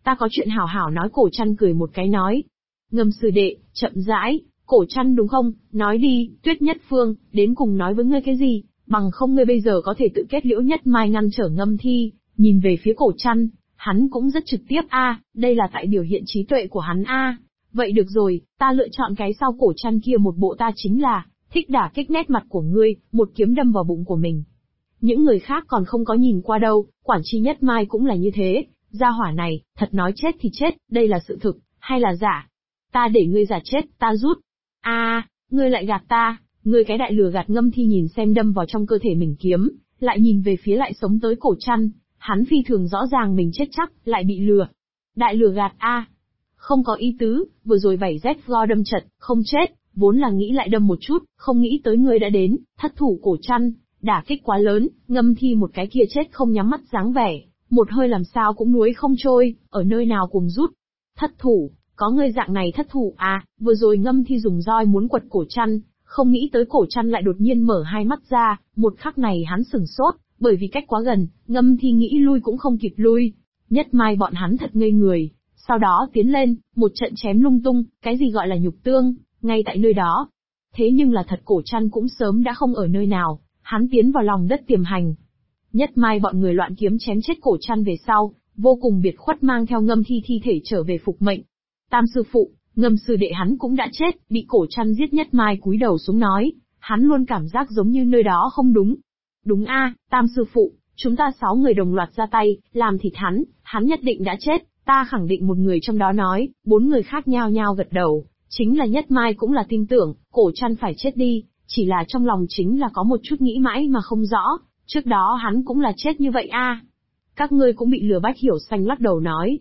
S1: Ta có chuyện hảo hảo nói. Cổ Trăn cười một cái nói. Ngâm sư đệ, chậm rãi. Cổ Trăn đúng không, nói đi, Tuyết Nhất Phương, đến cùng nói với ngươi cái gì, bằng không ngươi bây giờ có thể tự kết Liễu Nhất Mai ngăn trở Ngâm Thi. Nhìn về phía Cổ Trăn, hắn cũng rất trực tiếp đây là tại biểu hiện trí tuệ của hắn Vậy được rồi, ta lựa chọn cái sau. Cổ Trăn kia một bộ ta chính là, thích đả kích nét mặt của ngươi, một kiếm đâm vào bụng của mình. Những người khác còn không có nhìn qua đâu, Quản Chi Nhất Mai cũng là như thế, gia hỏa này, thật nói chết thì chết, đây là sự thực, hay là giả? Ta để ngươi giả chết, ta rút. Ngươi lại gạt ta, ngươi cái đại lừa gạt. Ngâm Thi nhìn xem đâm vào trong cơ thể mình kiếm, lại nhìn về phía lại sống tới Cổ Trăn, hắn phi thường rõ ràng mình chết chắc, lại bị lừa. Đại lừa gạt không có ý tứ, vừa rồi 7Z go đâm chật, không chết, vốn là nghĩ lại đâm một chút, không nghĩ tới ngươi đã đến, thất thủ. Cổ Trăn, đả kích quá lớn, Ngâm Thi một cái kia chết không nhắm mắt dáng vẻ, một hơi làm sao cũng nuối không trôi, ở nơi nào cùng rút. Thất thủ, có ngươi dạng này thất thủ vừa rồi Ngâm Thi dùng roi muốn quật Cổ Trăn, không nghĩ tới Cổ Trăn lại đột nhiên mở hai mắt ra, một khắc này hắn sửng sốt, bởi vì cách quá gần, Ngâm Thi nghĩ lui cũng không kịp lui. Nhất Mai bọn hắn thật ngây người, sau đó tiến lên, một trận chém lung tung, cái gì gọi là nhục tương, ngay tại nơi đó. Thế nhưng là thật Cổ Trăn cũng sớm đã không ở nơi nào, hắn tiến vào lòng đất tiềm hành. Nhất Mai bọn người loạn kiếm chém chết Cổ Trăn về sau, vô cùng biệt khuất mang theo Ngâm Thi thi thể trở về phục mệnh. Tam sư phụ, Ngâm sư đệ hắn cũng đã chết, bị Cổ Trăn giết. Nhất Mai cúi đầu xuống nói, hắn luôn cảm giác giống như nơi đó không đúng. Đúng Tam sư phụ, chúng ta 6 người đồng loạt ra tay, làm thịt hắn nhất định đã chết, ta khẳng định. Một người trong đó nói, 4 người khác nhao nhao gật đầu, chính là Nhất Mai cũng là tin tưởng, Cổ Trăn phải chết đi, chỉ là trong lòng chính là có một chút nghĩ mãi mà không rõ, trước đó hắn cũng là chết như vậy Các ngươi cũng bị lừa. Bách Hiểu Xanh lắc đầu nói.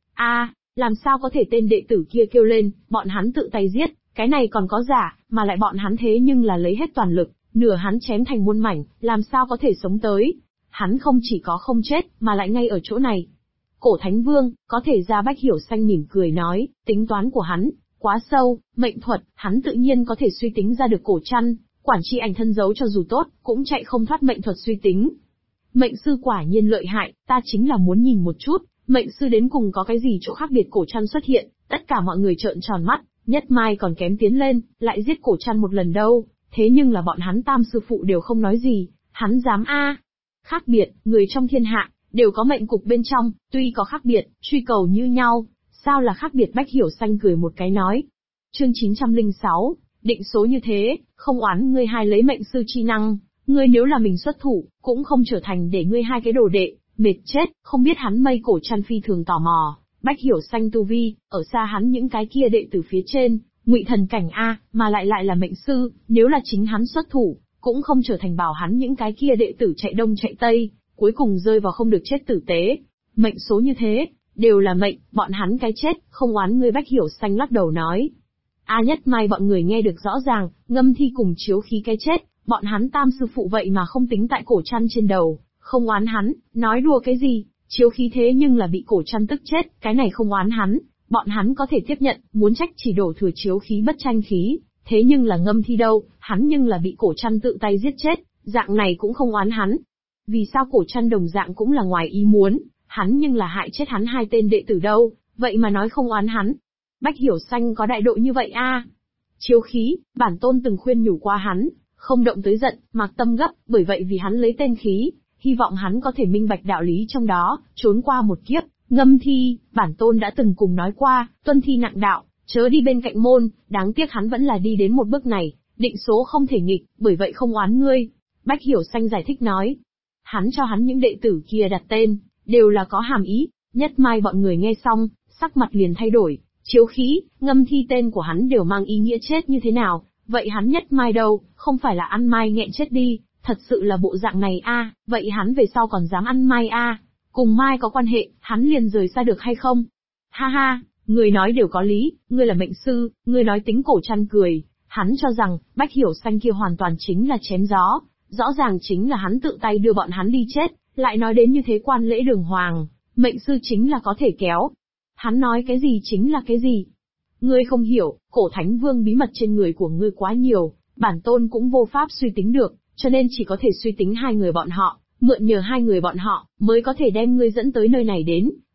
S1: Làm sao có thể? Tên đệ tử kia kêu lên, bọn hắn tự tay giết, cái này còn có giả, mà lại bọn hắn thế nhưng là lấy hết toàn lực, nửa hắn chém thành muôn mảnh, làm sao có thể sống tới. Hắn không chỉ có không chết, mà lại ngay ở chỗ này. Cổ Thánh Vương, có thể ra. Bách Hiểu Xanh mỉm cười nói, tính toán của hắn quá sâu, mệnh thuật, hắn tự nhiên có thể suy tính ra được Cổ Trăn, Quản Chi ảnh thân giấu cho dù tốt, cũng chạy không thoát mệnh thuật suy tính. Mệnh sư quả nhiên lợi hại, ta chính là muốn nhìn một chút, mệnh sư đến cùng có cái gì chỗ khác biệt. Cổ Trăn xuất hiện, tất cả mọi người trợn tròn mắt, Nhất Mai còn kém tiến lên, lại giết Cổ Trăn một lần đâu, thế nhưng là bọn hắn Tam sư phụ đều không nói gì, hắn dám Khác biệt, người trong thiên hạ, đều có mệnh cục bên trong, tuy có khác biệt, truy cầu như nhau, sao là khác biệt? Bách Hiểu Xanh cười một cái nói. Chương 906, định số như thế, không oán ngươi hai lấy mệnh sư chi năng, ngươi nếu là mình xuất thủ, cũng không trở thành để ngươi hai cái đồ đệ, mệt chết. Không biết hắn mây. Cổ Trăn phi thường tò mò, Bách Hiểu Xanh tu vi, ở xa hắn những cái kia đệ tử phía trên, ngụy thần cảnh mà lại là mệnh sư, nếu là chính hắn xuất thủ, cũng không trở thành bảo hắn những cái kia đệ tử chạy đông chạy tây, cuối cùng rơi vào không được chết tử tế. Mệnh số như thế, đều là mệnh, bọn hắn cái chết, không oán ngươi. Bách Hiểu Xanh lắc đầu nói. Nhất Mai bọn người nghe được rõ ràng, Ngâm Thi cùng Chiếu Khí cái chết, bọn hắn Tam sư phụ vậy mà không tính tại Cổ Trăn trên đầu, không oán hắn, nói đùa cái gì, Chiếu Khí thế nhưng là bị Cổ Trăn tức chết, cái này không oán hắn, bọn hắn có thể tiếp nhận, muốn trách chỉ đổ thừa Chiếu Khí bất tranh khí, thế nhưng là Ngâm Thi đâu, hắn nhưng là bị Cổ Trăn tự tay giết chết, dạng này cũng không oán hắn. Vì sao Cổ Trăn đồng dạng cũng là ngoài ý muốn, hắn nhưng là hại chết hắn hai tên đệ tử đâu, vậy mà nói không oán hắn. Bách Hiểu Xanh có đại độ như vậy Chiếu Khí, bản tôn từng khuyên nhủ qua hắn, không động tới giận, mặc tâm gấp, bởi vậy vì hắn lấy tên khí, hy vọng hắn có thể minh bạch đạo lý trong đó, trốn qua một kiếp. Ngâm Thi, bản tôn đã từng cùng nói qua, tuân thi nặng đạo, chớ đi bên cạnh môn, đáng tiếc hắn vẫn là đi đến một bước này, định số không thể nghịch, bởi vậy không oán ngươi. Bách Hiểu Xanh giải thích nói. Hắn cho hắn những đệ tử kia đặt tên, đều là có hàm ý. Nhất Mai bọn người nghe xong, sắc mặt liền thay đổi. Chiếu Khí, Ngâm Thi tên của hắn đều mang ý nghĩa chết như thế nào, vậy hắn Nhất Mai đâu, không phải là ăn mai nghẹn chết đi, thật sự là bộ dạng này vậy hắn về sau còn dám ăn mai cùng mai có quan hệ, hắn liền rời xa được hay không? Ha ha, người nói đều có lý, ngươi là mệnh sư, ngươi nói tính. Cổ Trăn cười, hắn cho rằng, Bách Hiểu Xanh kia hoàn toàn chính là chém gió, rõ ràng chính là hắn tự tay đưa bọn hắn đi chết, lại nói đến như thế quan lễ đường hoàng, mệnh sư chính là có thể kéo. Hắn nói cái gì chính là cái gì. Ngươi không hiểu, Cổ Thánh Vương bí mật trên người của ngươi quá nhiều, bản tôn cũng vô pháp suy tính được, cho nên chỉ có thể suy tính hai người bọn họ, mượn nhờ hai người bọn họ, mới có thể đem ngươi dẫn tới nơi này đến.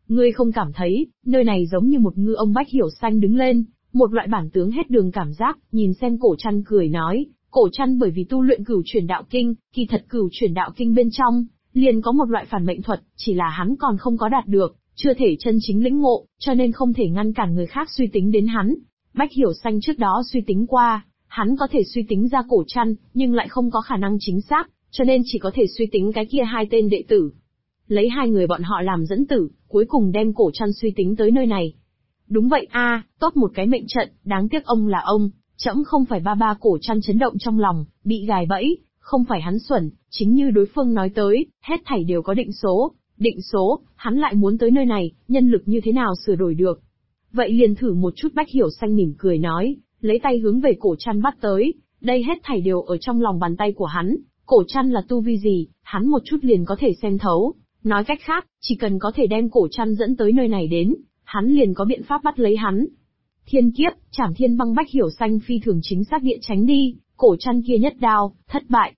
S1: Ngươi không cảm thấy, nơi này giống như một ngư ông Bách Hiểu Xanh đứng lên, một loại bản tướng hết đường cảm giác, nhìn xem Cổ Trăn cười nói, Cổ Trăn bởi vì tu luyện Cửu Chuyển Đạo Kinh, kỳ thật Cửu Chuyển Đạo Kinh bên trong, liền có một loại phản mệnh thuật, chỉ là hắn còn không có đạt được, chưa thể chân chính lĩnh ngộ, cho nên không thể ngăn cản người khác suy tính đến hắn. Bách Hiểu Xanh trước đó suy tính qua, hắn có thể suy tính ra Cổ Trăn, nhưng lại không có khả năng chính xác, cho nên chỉ có thể suy tính cái kia hai tên đệ tử. Lấy hai người bọn họ làm dẫn tử, cuối cùng đem Cổ Trăn suy tính tới nơi này. Đúng vậy a, tốt một cái mệnh trận, đáng tiếc ông là ông, trẫm không phải ba. Cổ Trăn chấn động trong lòng, bị gài bẫy, không phải hắn xuẩn, chính như đối phương nói tới, hết thảy đều có định số, hắn lại muốn tới nơi này, nhân lực như thế nào sửa đổi được. Vậy liền thử một chút. Bách Hiểu Xanh mỉm cười nói, lấy tay hướng về Cổ Trăn bắt tới, đây hết thảy đều ở trong lòng bàn tay của hắn, Cổ Trăn là tu vi gì, hắn một chút liền có thể xem thấu, nói cách khác, chỉ cần có thể đem Cổ Trăn dẫn tới nơi này đến, hắn liền có biện pháp bắt lấy hắn. Thiên kiếp, Trảm Thiên Băng. Bách Hiểu Xanh phi thường chính xác địa tránh đi, Cổ Trăn kia nhất đao, thất bại.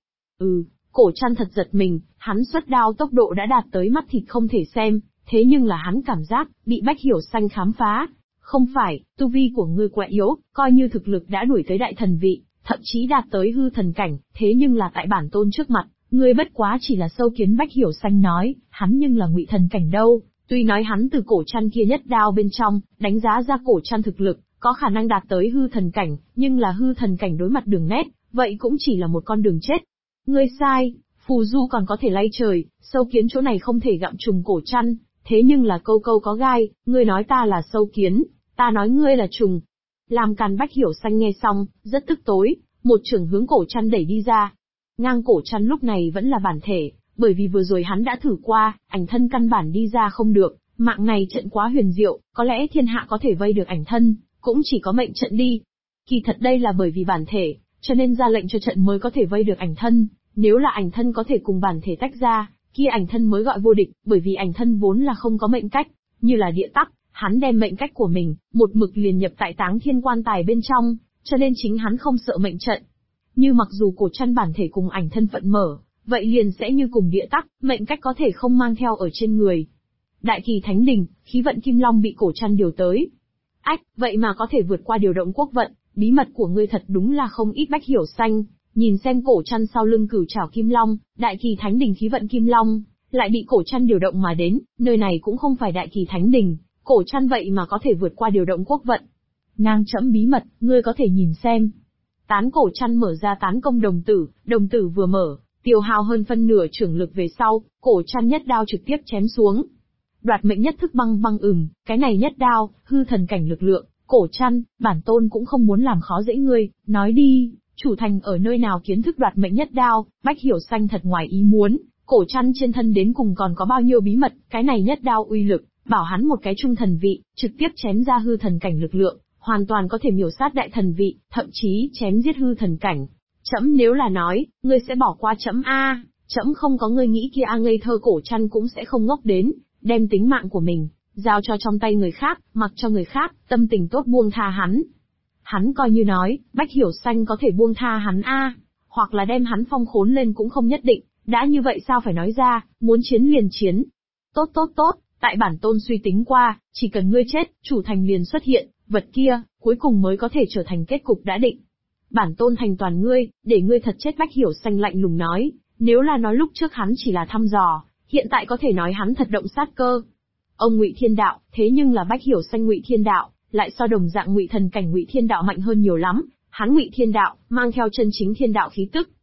S1: Cổ Trăn thật giật mình, hắn xuất đao tốc độ đã đạt tới mắt thịt không thể xem, thế nhưng là hắn cảm giác, bị Bách Hiểu Xanh khám phá. Không phải, tu vi của ngươi quá yếu, coi như thực lực đã đuổi tới đại thần vị, thậm chí đạt tới hư thần cảnh, thế nhưng là tại bản tôn trước mặt, ngươi bất quá chỉ là sâu kiến. Bách Hiểu Xanh nói, hắn nhưng là ngụy thần cảnh đâu, tuy nói hắn từ Cổ Trăn kia nhất đao bên trong, đánh giá ra Cổ Trăn thực lực, có khả năng đạt tới hư thần cảnh, nhưng là hư thần cảnh đối mặt đường nét, vậy cũng chỉ là một con đường chết. Ngươi sai, phù du còn có thể lay trời, sâu kiến chỗ này không thể gặm trùng Cổ Trăn, thế nhưng là câu câu có gai, ngươi nói ta là sâu kiến, ta nói ngươi là trùng. Làm càn. Bách Hiểu Xanh nghe xong, rất tức tối, một chưởng hướng Cổ Trăn đẩy đi ra. Ngang Cổ Trăn lúc này vẫn là bản thể, bởi vì vừa rồi hắn đã thử qua, ảnh thân căn bản đi ra không được, mạng này trận quá huyền diệu, có lẽ thiên hạ có thể vây được ảnh thân, cũng chỉ có mệnh trận đi. Kỳ thật đây là bởi vì bản thể, cho nên ra lệnh cho trận mới có thể vây được ảnh thân, nếu là ảnh thân có thể cùng bản thể tách ra, kia ảnh thân mới gọi vô địch, bởi vì ảnh thân vốn là không có mệnh cách, như là địa tắc, hắn đem mệnh cách của mình, một mực liền nhập tại Táng Thiên quan tài bên trong, cho nên chính hắn không sợ mệnh trận. Như mặc dù Cổ Trăn bản thể cùng ảnh thân phận mở, vậy liền sẽ như cùng địa tắc, mệnh cách có thể không mang theo ở trên người. Đại Kỳ Thánh Đình, khí vận Kim Long bị Cổ Trăn điều tới. Ách, vậy mà có thể vượt qua điều động quốc vận, bí mật của ngươi thật đúng là không ít. Bách Hiểu Xanh, nhìn xem Cổ Trăn sau lưng cửu trảo Kim Long, Đại Kỳ Thánh Đình khí vận Kim Long, lại bị Cổ Trăn điều động mà đến, nơi này cũng không phải Đại Kỳ Thánh Đình, Cổ Trăn vậy mà có thể vượt qua điều động quốc vận. Ngang trẫm bí mật, ngươi có thể nhìn xem. Tán Cổ Trăn mở ra tán công đồng tử vừa mở, tiêu hao hơn phân nửa trưởng lực về sau, Cổ Trăn nhất đao trực tiếp chém xuống. Đoạt mệnh nhất thức băng băng cái này nhất đao, hư thần cảnh lực lượng, Cổ Trăn, bản tôn cũng không muốn làm khó dễ ngươi, nói đi, chủ thành ở nơi nào kiến thức đoạt mệnh nhất đao. Bách Hiểu Xanh thật ngoài ý muốn, Cổ Trăn trên thân đến cùng còn có bao nhiêu bí mật, cái này nhất đao uy lực, bảo hắn một cái trung thần vị, trực tiếp chém ra hư thần cảnh lực lượng, hoàn toàn có thể miểu sát đại thần vị, thậm chí chém giết hư thần cảnh. Trẫm nếu là nói, ngươi sẽ bỏ qua trẫm a, trẫm không có ngươi nghĩ kia a. Ngây thơ Cổ Trăn cũng sẽ không ngốc đến, đem tính mạng của mình giao cho trong tay người khác, mặc cho người khác, tâm tình tốt buông tha hắn. Hắn coi như nói, Bách Hiểu Xanh có thể buông tha hắn a, hoặc là đem hắn phong khốn lên cũng không nhất định, đã như vậy sao phải nói ra, muốn chiến liền chiến. Tốt, tại bản tôn suy tính qua, chỉ cần ngươi chết, chủ thành liền xuất hiện, vật kia, cuối cùng mới có thể trở thành kết cục đã định. Bản tôn thành toàn ngươi, để ngươi thật chết. Bách Hiểu Xanh lạnh lùng nói, nếu là nói lúc trước hắn chỉ là thăm dò, hiện tại có thể nói hắn thật động sát cơ. Ông Ngụy Thiên Đạo, thế nhưng là Bách Hiểu Xanh Ngụy Thiên Đạo, lại so đồng dạng Ngụy thần cảnh Ngụy Thiên Đạo mạnh hơn nhiều lắm, hắn Ngụy Thiên Đạo, mang theo chân chính thiên đạo khí tức.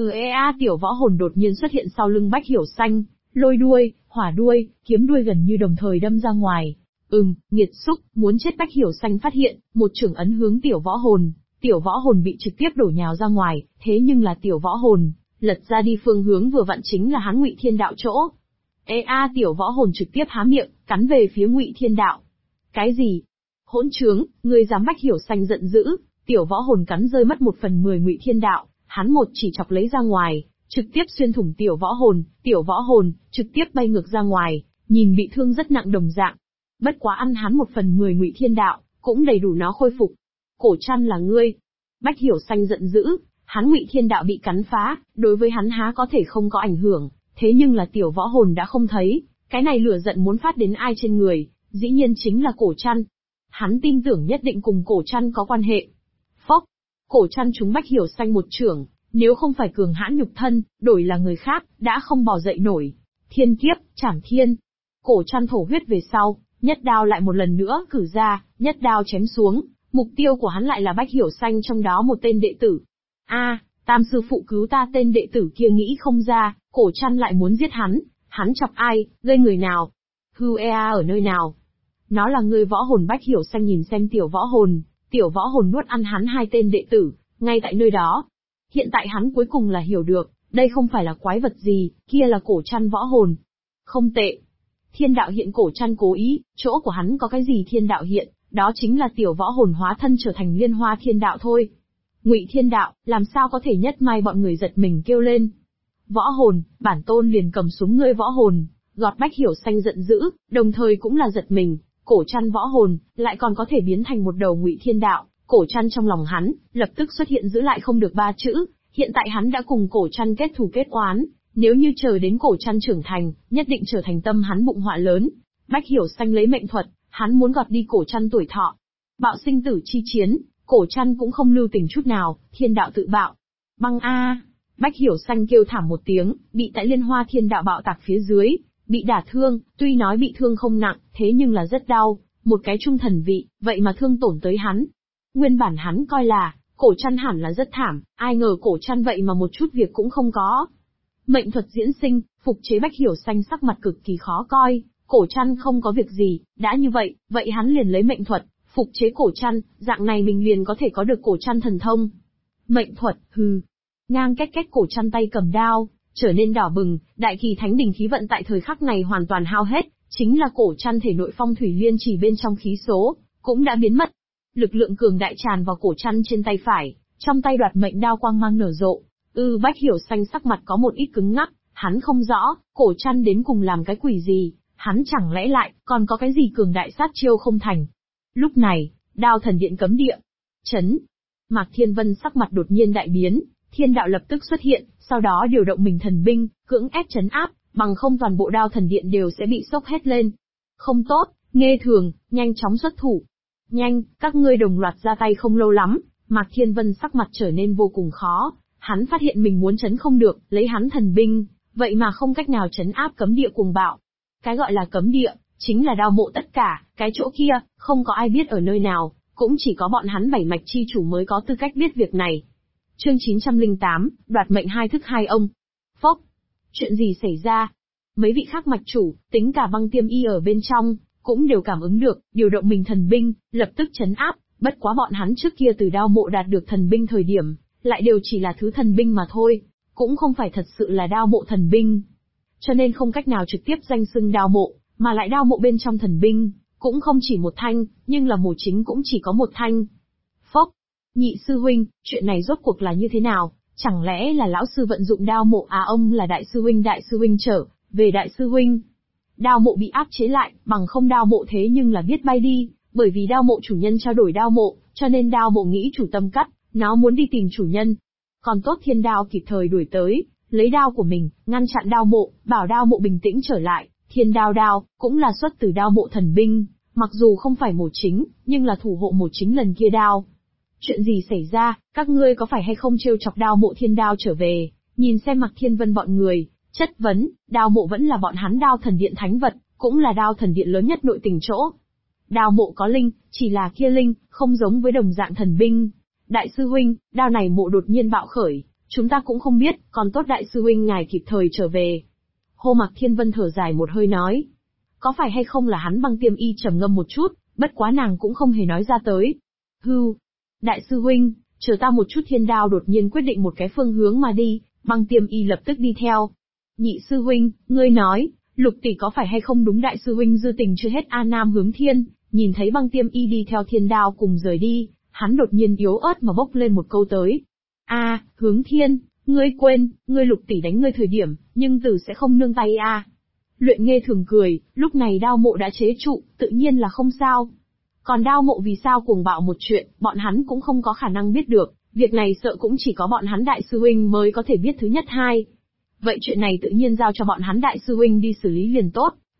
S1: Tiểu võ hồn đột nhiên xuất hiện sau lưng Bách Hiểu Xanh, lôi đuôi, hỏa đuôi, kiếm đuôi gần như đồng thời đâm ra ngoài. Nghiệt xúc, muốn chết. Bách Hiểu Xanh phát hiện, một chưởng ấn hướng tiểu võ hồn bị trực tiếp đổ nhào ra ngoài, thế nhưng là tiểu võ hồn, lật ra đi phương hướng vừa vặn chính là hắn Ngụy Thiên Đạo chỗ. Tiểu võ hồn trực tiếp há miệng, cắn về phía Ngụy Thiên Đạo. Cái gì? Hỗn trướng, ngươi dám? Bách Hiểu Xanh giận dữ, tiểu võ hồn cắn rơi mất 1/10 Ngụy Thiên Đạo, hắn một chỉ chọc lấy ra ngoài, trực tiếp xuyên thủng tiểu võ hồn, trực tiếp bay ngược ra ngoài, nhìn bị thương rất nặng đồng dạng. Bất quá ăn hắn 1/10 Ngụy Thiên Đạo, cũng đầy đủ nó khôi phục. Cổ Trăn là ngươi. Bách Hiểu Xanh giận dữ, hắn Ngụy Thiên Đạo bị cắn phá, đối với hắn há có thể không có ảnh hưởng, thế nhưng là tiểu võ hồn đã không thấy, Cái này lửa giận muốn phát đến ai trên người, dĩ nhiên chính là Cổ Trăn. Hắn tin tưởng nhất định cùng Cổ Trăn có quan hệ. Phốc, Cổ Trăn trúng Bách Hiểu Xanh một chưởng, nếu không phải cường hãn nhục thân, đổi là người khác, đã không bò dậy nổi. Thiên kiếp, chảm thiên. Cổ Trăn thổ huyết về sau, nhất đao lại một lần nữa cử ra, nhất đao chém xuống, mục tiêu của hắn lại là Bách Hiểu Xanh trong đó một tên đệ tử. Tam sư phụ cứu ta, tên đệ tử kia nghĩ không ra, Cổ Trăn lại muốn giết hắn chọc ai, gây người nào? Ở nơi nào? Nó là người võ hồn. Bách Hiểu Xanh nhìn xem tiểu võ hồn nuốt ăn hắn hai tên đệ tử, ngay tại nơi đó. Hiện tại hắn cuối cùng là hiểu được, đây không phải là quái vật gì, kia là Cổ Trăn võ hồn. Không tệ. Thiên đạo hiện. Cổ Trăn cố ý, chỗ của hắn có cái gì thiên đạo hiện, đó chính là tiểu võ hồn hóa thân trở thành Liên Hoa Thiên Đạo thôi. Ngụy Thiên Đạo, làm sao có thể? Nhất Mai bọn người giật mình kêu lên. Võ hồn, bản tôn liền cầm xuống ngươi võ hồn. Gọt Bách Hiểu Xanh giận dữ, đồng thời cũng là giật mình, Cổ Trăn võ hồn, lại còn có thể biến thành một đầu Ngụy Thiên Đạo. Cổ Trăn trong lòng hắn, lập tức xuất hiện giữ lại không được ba chữ, hiện tại hắn đã cùng Cổ Trăn kết thù kết oán, nếu như chờ đến Cổ Trăn trưởng thành, nhất định trở thành tâm hắn bụng họa lớn. Bách Hiểu Xanh lấy mệnh thuật, hắn muốn gọt đi Cổ Trăn tuổi thọ. Bạo sinh tử chi chiến, Cổ Trăn cũng không lưu tình chút nào, thiên đạo tự bạo. Băng a! Bách Hiểu Xanh kêu thảm một tiếng, bị tại Liên Hoa Thiên Đạo bạo tạc phía dưới, bị đả thương, tuy nói bị thương không nặng, thế nhưng là rất đau, một cái trung thần vị, vậy mà thương tổn tới hắn. Nguyên bản hắn coi là, Cổ Trăn hẳn là rất thảm, ai ngờ Cổ Trăn vậy mà một chút việc cũng không có. Mệnh thuật diễn sinh, phục chế. Bách Hiểu Xanh sắc mặt cực kỳ khó coi, Cổ Trăn không có việc gì, đã như vậy, vậy hắn liền lấy mệnh thuật, phục chế Cổ Trăn, dạng này mình liền có thể có được Cổ Trăn thần thông. Mệnh thuật, hừ. Ngang cách Cổ Trăn tay cầm đao, trở nên đỏ bừng, đại kỳ thánh đình khí vận tại thời khắc này hoàn toàn hao hết, chính là Cổ Trăn thể nội phong thủy liên chỉ bên trong khí số, cũng đã biến mất. Lực lượng cường đại tràn vào Cổ Trăn trên tay phải, trong tay đoạt mệnh đao quang mang nở rộ. Bách Hiểu Xanh sắc mặt có một ít cứng ngắc, hắn không rõ, Cổ Trăn đến cùng làm cái quỷ gì, hắn chẳng lẽ lại, còn có cái gì cường đại sát chiêu không thành. Lúc này, Đao Thần Điện cấm địa. Chấn. Mạc Thiên Vân sắc mặt đột nhiên đại biến, thiên đạo lập tức xuất hiện, sau đó điều động mình thần binh, cưỡng ép trấn áp, bằng không toàn bộ Đao Thần Điện đều sẽ bị sốc hết lên. Không tốt, nghê thường, nhanh chóng xuất thủ. Nhanh, các ngươi đồng loạt ra tay. Không lâu lắm, Mạc Thiên Vân sắc mặt trở nên vô cùng khó, hắn phát hiện mình muốn trấn không được, lấy hắn thần binh, vậy mà không cách nào trấn áp cấm địa cuồng bạo. Cái gọi là cấm địa, chính là đao mộ tất cả, cái chỗ kia, không có ai biết ở nơi nào, cũng chỉ có bọn hắn bảy mạch chi chủ mới có tư cách biết việc này. Chương 908, đoạt mệnh hai thức hai ông. Phốc. Chuyện gì xảy ra? Mấy vị khác mạch chủ, tính cả Băng Tiêm Y ở bên trong, cũng đều cảm ứng được, điều động mình thần binh, lập tức trấn áp, bất quá bọn hắn trước kia từ đao mộ đạt được thần binh thời điểm, lại đều chỉ là thứ thần binh mà thôi, cũng không phải thật sự là đao mộ thần binh. Cho nên không cách nào trực tiếp danh xưng đao mộ, mà lại đao mộ bên trong thần binh, cũng không chỉ một thanh, nhưng là mổ chính cũng chỉ có một thanh. Phốc. Nhị sư huynh, chuyện này rốt cuộc là như thế nào? Chẳng lẽ là lão sư vận dụng đao mộ? Ông là đại sư huynh trở về. Đại sư huynh. Đao mộ bị áp chế lại, bằng không đao mộ thế nhưng là biết bay đi, bởi vì đao mộ chủ nhân trao đổi đao mộ, cho nên đao mộ nghĩ chủ tâm cắt, nó muốn đi tìm chủ nhân. Còn tốt thiên đao kịp thời đuổi tới, lấy đao của mình, ngăn chặn đao mộ, bảo đao mộ bình tĩnh trở lại. Thiên đao cũng là xuất từ đao mộ thần binh, mặc dù không phải mổ chính, nhưng là thủ hộ mổ chính lần kia đao. Chuyện gì xảy ra, các ngươi có phải hay không trêu chọc đao mộ? Thiên đao trở về, nhìn xem Mạc Thiên Vân bọn người, chất vấn, đao mộ vẫn là bọn hắn Đao Thần Điện thánh vật, cũng là Đao Thần Điện lớn nhất nội tình chỗ. Đao mộ có linh, chỉ là kia linh, không giống với đồng dạng thần binh. Đại sư huynh, đao này mộ đột nhiên bạo khởi, chúng ta cũng không biết, còn tốt đại sư huynh ngài kịp thời trở về. Hô Mạc Thiên Vân thở dài một hơi nói. Có phải hay không là hắn? Băng Tiêm Y trầm ngâm một chút, bất quá nàng cũng không hề nói ra tới. Đại sư huynh, chờ ta một chút. Thiên đao đột nhiên quyết định một cái phương hướng mà đi, Băng Tiêm Y lập tức đi theo. Nhị sư huynh, ngươi nói, Lục tỷ có phải hay không? Đúng, đại sư huynh dư tình chưa hết. Nam Hướng Thiên, nhìn thấy Băng Tiêm Y đi theo thiên đao cùng rời đi, hắn đột nhiên yếu ớt mà bốc lên một câu tới. Hướng Thiên, ngươi quên, ngươi Lục tỷ đánh ngươi thời điểm, nhưng tử sẽ không nương tay Luyện Nghe thường cười, lúc này đao mộ đã chế trụ, tự nhiên là không sao. Còn đao mộ vì sao cuồng bạo một chuyện, bọn hắn cũng không có khả năng biết được, việc này sợ cũng chỉ có bọn hắn đại sư huynh mới có thể biết thứ nhất hai. Vậy chuyện này tự nhiên giao cho bọn hắn đại sư huynh đi xử lý liền tốt,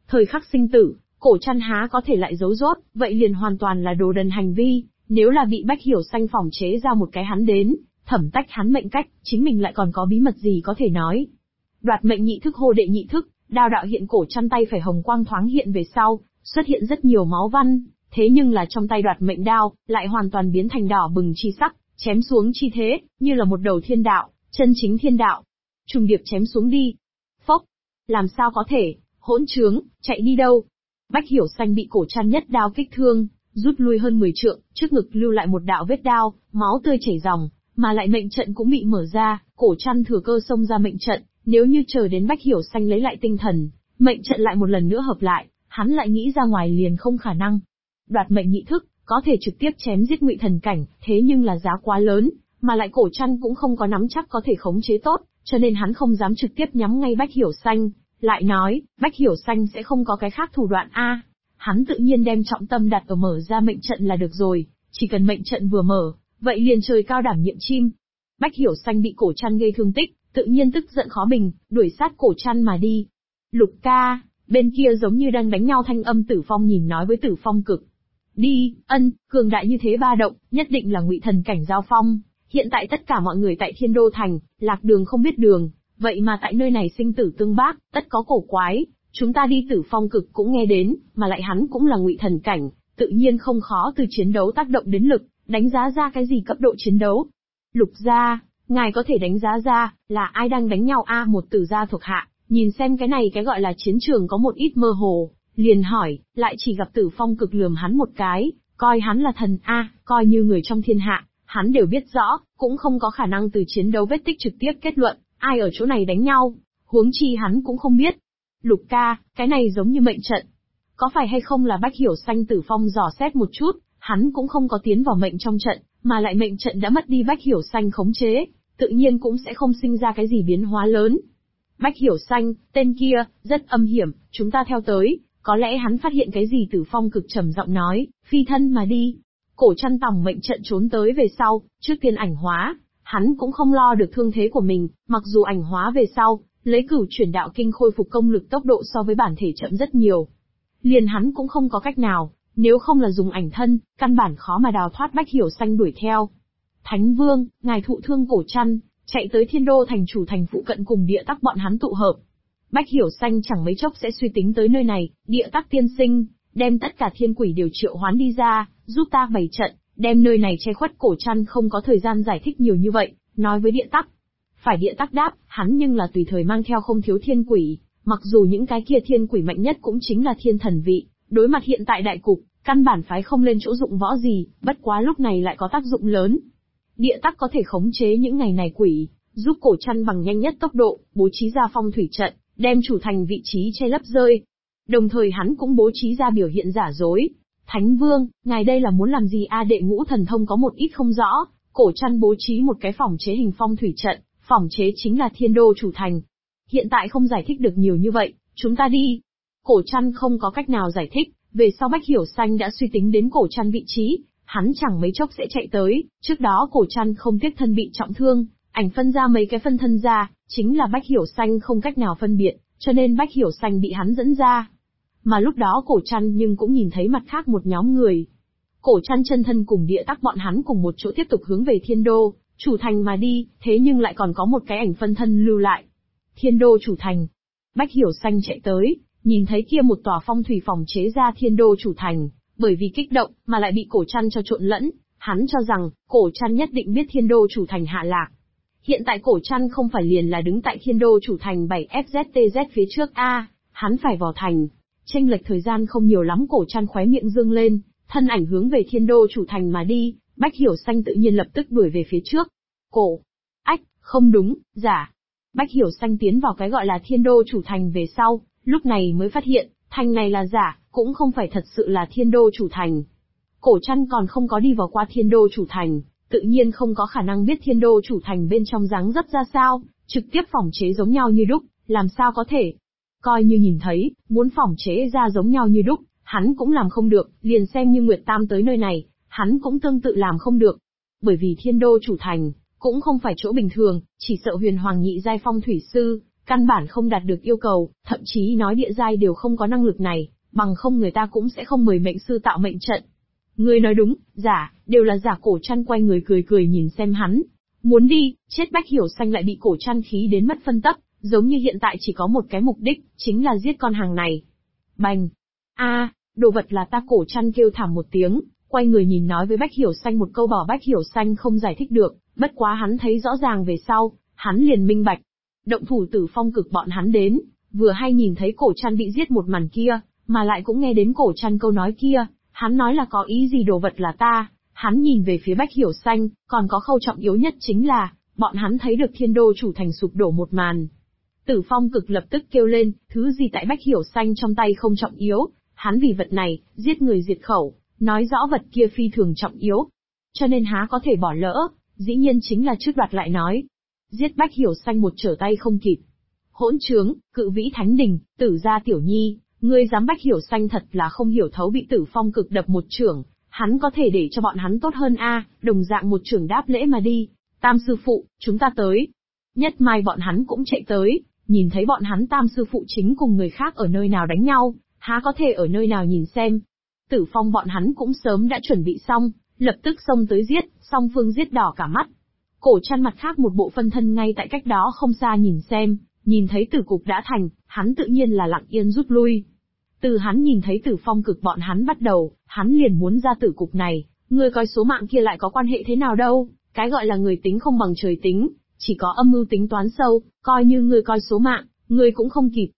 S1: Thời khắc sinh tử, Cổ Trăn há có thể lại giấu rốt, vậy liền hoàn toàn là đồ đần hành vi, nếu là bị Bách Hiểu Xanh phỏng chế ra một cái hắn đến, thẩm tách hắn mệnh cách, chính mình lại còn có bí mật gì có thể nói. Đoạt mệnh nhị thức hô đệ nhị thức, đao đạo hiện Cổ Trăn tay phải hồng quang thoáng hiện về sau, xuất hiện rất nhiều máu văn, thế nhưng là trong tay đoạt mệnh đao, lại hoàn toàn biến thành đỏ bừng chi sắc, chém xuống chi thế, như là một đầu thiên đạo, chân chính thiên đạo. Trùng điệp chém xuống đi. Phốc! Làm sao có thể, hỗn trướng, chạy đi đâu? Bách Hiểu Xanh bị Cổ Trăn nhất đao kích thương, rút lui hơn 10 trượng, trước ngực lưu lại một đạo vết đao, máu tươi chảy ròng, mà lại mệnh trận cũng bị mở ra, Cổ Trăn thừa cơ xông ra mệnh trận, nếu như chờ đến Bách Hiểu Xanh lấy lại tinh thần, mệnh trận lại một lần nữa hợp lại, hắn lại nghĩ ra ngoài liền không khả năng. Đoạt mệnh nhị thức, có thể trực tiếp chém giết Ngụy Thần cảnh, thế nhưng là giá quá lớn, mà lại Cổ Trăn cũng không có nắm chắc có thể khống chế tốt, cho nên hắn không dám trực tiếp nhắm ngay Bách Hiểu Xanh. Lại nói, Bách Hiểu Xanh sẽ không có cái khác thủ đoạn a. Hắn tự nhiên đem trọng tâm đặt ở mở ra mệnh trận là được rồi, chỉ cần mệnh trận vừa mở, vậy liền trời cao đảm nhiệm chim. Bách Hiểu Xanh bị Cổ Trăn gây thương tích, tự nhiên tức giận khó bình, đuổi sát Cổ Trăn mà đi. Lục ca, bên kia giống như đang đánh nhau thanh âm Tử Phong nhìn nói với Tử Phong Cực. Đi, cường đại như thế ba động, nhất định là Ngụy Thần cảnh giao phong. Hiện tại tất cả mọi người tại Thiên Đô Thành, lạc đường không biết đường, vậy mà tại nơi này sinh tử tương bác, tất có cổ quái. Chúng ta đi Tử Phong Cực cũng nghe đến, mà lại hắn cũng là Ngụy Thần cảnh, tự nhiên không khó từ chiến đấu tác động đến lực, đánh giá ra cái gì cấp độ chiến đấu. Lục gia, ngài có thể đánh giá ra, là ai đang đánh nhau a? Một Tử gia thuộc hạ, nhìn xem cái này cái gọi là chiến trường có một ít mơ hồ, liền hỏi, lại chỉ gặp Tử Phong Cực lườm hắn một cái, coi hắn là thần a, coi như người trong thiên hạ, hắn đều biết rõ, cũng không có khả năng từ chiến đấu vết tích trực tiếp kết luận, ai ở chỗ này đánh nhau, huống chi hắn cũng không biết. Lục ca, cái này giống như mệnh trận. Có phải hay không là Bách Hiểu Xanh Tử Phong dò xét một chút, hắn cũng không có tiến vào mệnh trong trận, mà lại mệnh trận đã mất đi Bách Hiểu Xanh khống chế, tự nhiên cũng sẽ không sinh ra cái gì biến hóa lớn. Bách Hiểu Xanh, tên kia, rất âm hiểm, chúng ta theo tới, có lẽ hắn phát hiện cái gì. Tử Phong Cực trầm giọng nói, phi thân mà đi. Cổ Trăn tòng mệnh trận trốn tới về sau, trước tiên ảnh hóa, hắn cũng không lo được thương thế của mình, mặc dù ảnh hóa về sau, lấy Cửu Chuyển Đạo Kinh khôi phục công lực tốc độ so với bản thể chậm rất nhiều. Liền hắn cũng không có cách nào, nếu không là dùng ảnh thân, căn bản khó mà đào thoát Bách Hiểu Xanh đuổi theo. Thánh Vương, ngài thụ thương Cổ Trăn, chạy tới Thiên Đô Thành chủ thành phụ cận cùng Địa Tắc bọn hắn tụ hợp. Bách Hiểu Xanh chẳng mấy chốc sẽ suy tính tới nơi này, Địa Tắc tiên sinh, đem tất cả thiên quỷ đều triệu hoán đi ra, giúp ta bày trận, đem nơi này che khuất. Cổ Trăn không có thời gian giải thích nhiều như vậy, nói với Địa Tắc. Phải Địa Tắc đáp, hắn nhưng là tùy thời mang theo không thiếu thiên quỷ, mặc dù những cái kia thiên quỷ mạnh nhất cũng chính là thiên thần vị, đối mặt hiện tại đại cục, căn bản phái không lên chỗ dụng võ gì, bất quá lúc này lại có tác dụng lớn. Địa Tắc có thể khống chế những ngày này quỷ, giúp Cổ Trăn bằng nhanh nhất tốc độ, bố trí ra phong thủy trận, đem chủ thành vị trí che lấp rơi. Đồng thời hắn cũng bố trí ra biểu hiện giả dối. Thánh Vương, ngài đây là muốn làm gì a? Đệ Ngũ Thần Thông có một ít không rõ, Cổ Trăn bố trí một cái phòng chế hình phong thủy trận, phòng chế chính là Thiên Đô chủ thành. Hiện tại không giải thích được nhiều như vậy, chúng ta đi. Cổ Trăn không có cách nào giải thích, về sau Bách Hiểu Xanh đã suy tính đến Cổ Trăn vị trí, hắn chẳng mấy chốc sẽ chạy tới, trước đó Cổ Trăn không tiếc thân bị trọng thương, ảnh phân ra mấy cái phân thân ra, chính là Bách Hiểu Xanh không cách nào phân biệt, cho nên Bách Hiểu Xanh bị hắn dẫn ra. Mà lúc đó Cổ Trăn nhưng cũng nhìn thấy mặt khác một nhóm người. Cổ Trăn chân thân cùng Địa Tắc bọn hắn cùng một chỗ tiếp tục hướng về Thiên Đô chủ thành mà đi, thế nhưng lại còn có một cái ảnh phân thân lưu lại. Thiên Đô chủ thành. Bách Hiểu Xanh chạy tới, nhìn thấy kia một tòa phong thủy phòng chế ra Thiên Đô chủ thành, bởi vì kích động mà lại bị Cổ Trăn cho trộn lẫn, hắn cho rằng Cổ Trăn nhất định biết Thiên Đô chủ thành hạ lạc. Hiện tại Cổ Trăn không phải liền là đứng tại Thiên Đô chủ thành 7FZTZ phía trước a, hắn phải vào thành. Chênh lệch thời gian không nhiều lắm. Cổ Trăn khóe miệng dương lên, thân ảnh hướng về Thiên Đô chủ thành mà đi. Bách Hiểu Xanh tự nhiên lập tức đuổi về phía trước. Không đúng, giả. Bách Hiểu Xanh tiến vào cái gọi là Thiên Đô chủ thành về sau, lúc này mới phát hiện, thành này là giả, cũng không phải thật sự là Thiên Đô chủ thành. Cổ Trăn còn không có đi vào qua Thiên Đô chủ thành, tự nhiên không có khả năng biết Thiên Đô chủ thành bên trong dáng dấp ra sao, trực tiếp phỏng chế giống nhau như đúc, làm sao có thể. Coi như nhìn thấy, muốn phỏng chế ra giống nhau như đúc, hắn cũng làm không được, liền xem như Nguyệt Tam tới nơi này, hắn cũng tương tự làm không được. Bởi vì Thiên Đô chủ thành, cũng không phải chỗ bình thường, chỉ sợ huyền hoàng nhị giai phong thủy sư, căn bản không đạt được yêu cầu, thậm chí nói địa giai đều không có năng lực này, bằng không người ta cũng sẽ không mời mệnh sư tạo mệnh trận. Ngươi nói đúng, giả, đều là giả. Cổ Trăn quay người cười cười nhìn xem hắn. Muốn đi, chết. Bách Hiểu Xanh lại bị Cổ Trăn khí đến mất phân tấp, giống như hiện tại chỉ có một cái mục đích, chính là giết con hàng này. Bành! Đồ vật là ta. Cổ Trăn kêu thảm một tiếng, quay người nhìn nói với Bách Hiểu Xanh một câu. Bỏ Bách Hiểu Xanh không giải thích được, bất quá hắn thấy rõ ràng về sau, hắn liền minh bạch. Động thủ Tử Phong Cực bọn hắn đến, vừa hay nhìn thấy Cổ Trăn bị giết một màn kia, mà lại cũng nghe đến Cổ Trăn câu nói kia, hắn nói là có ý gì. Đồ vật là ta. Hắn nhìn về phía Bách Hiểu Xanh, còn có khâu trọng yếu nhất chính là, bọn hắn thấy được Thiên Đô chủ thành sụp đổ một màn. Tử Phong Cực lập tức kêu lên, thứ gì tại Bách Hiểu Xanh trong tay không trọng yếu, hắn vì vật này, giết người diệt khẩu, nói rõ vật kia phi thường trọng yếu. Cho nên há có thể bỏ lỡ, dĩ nhiên chính là trước đoạt lại nói. Giết Bách Hiểu Xanh một trở tay không kịp. Hỗn trướng, Cự Vĩ Thánh Đình, Tử gia tiểu nhi, ngươi dám. Bách Hiểu Xanh thật là không hiểu thấu, bị Tử Phong Cực đập một chưởng, hắn có thể để cho bọn hắn tốt hơn đồng dạng một chưởng đáp lễ mà đi. Tam sư phụ, chúng ta tới. Nhất Mai bọn hắn cũng chạy tới, nhìn thấy bọn hắn Tam sư phụ chính cùng người khác ở nơi nào đánh nhau, há có thể ở nơi nào nhìn xem. Tử Phong bọn hắn cũng sớm đã chuẩn bị xong, lập tức xông tới giết, song phương giết đỏ cả mắt. Cổ Trăn mặt khác một bộ phân thân ngay tại cách đó không xa nhìn xem, nhìn thấy tử cục đã thành, hắn tự nhiên là lặng yên rút lui. Từ hắn nhìn thấy Tử Phong Cực bọn hắn bắt đầu, hắn liền muốn ra tử cục này. Ngươi coi số mạng kia lại có quan hệ thế nào đâu, cái gọi là người tính không bằng trời tính, chỉ có âm mưu tính toán sâu, coi như ngươi coi số mạng, ngươi cũng không kịp.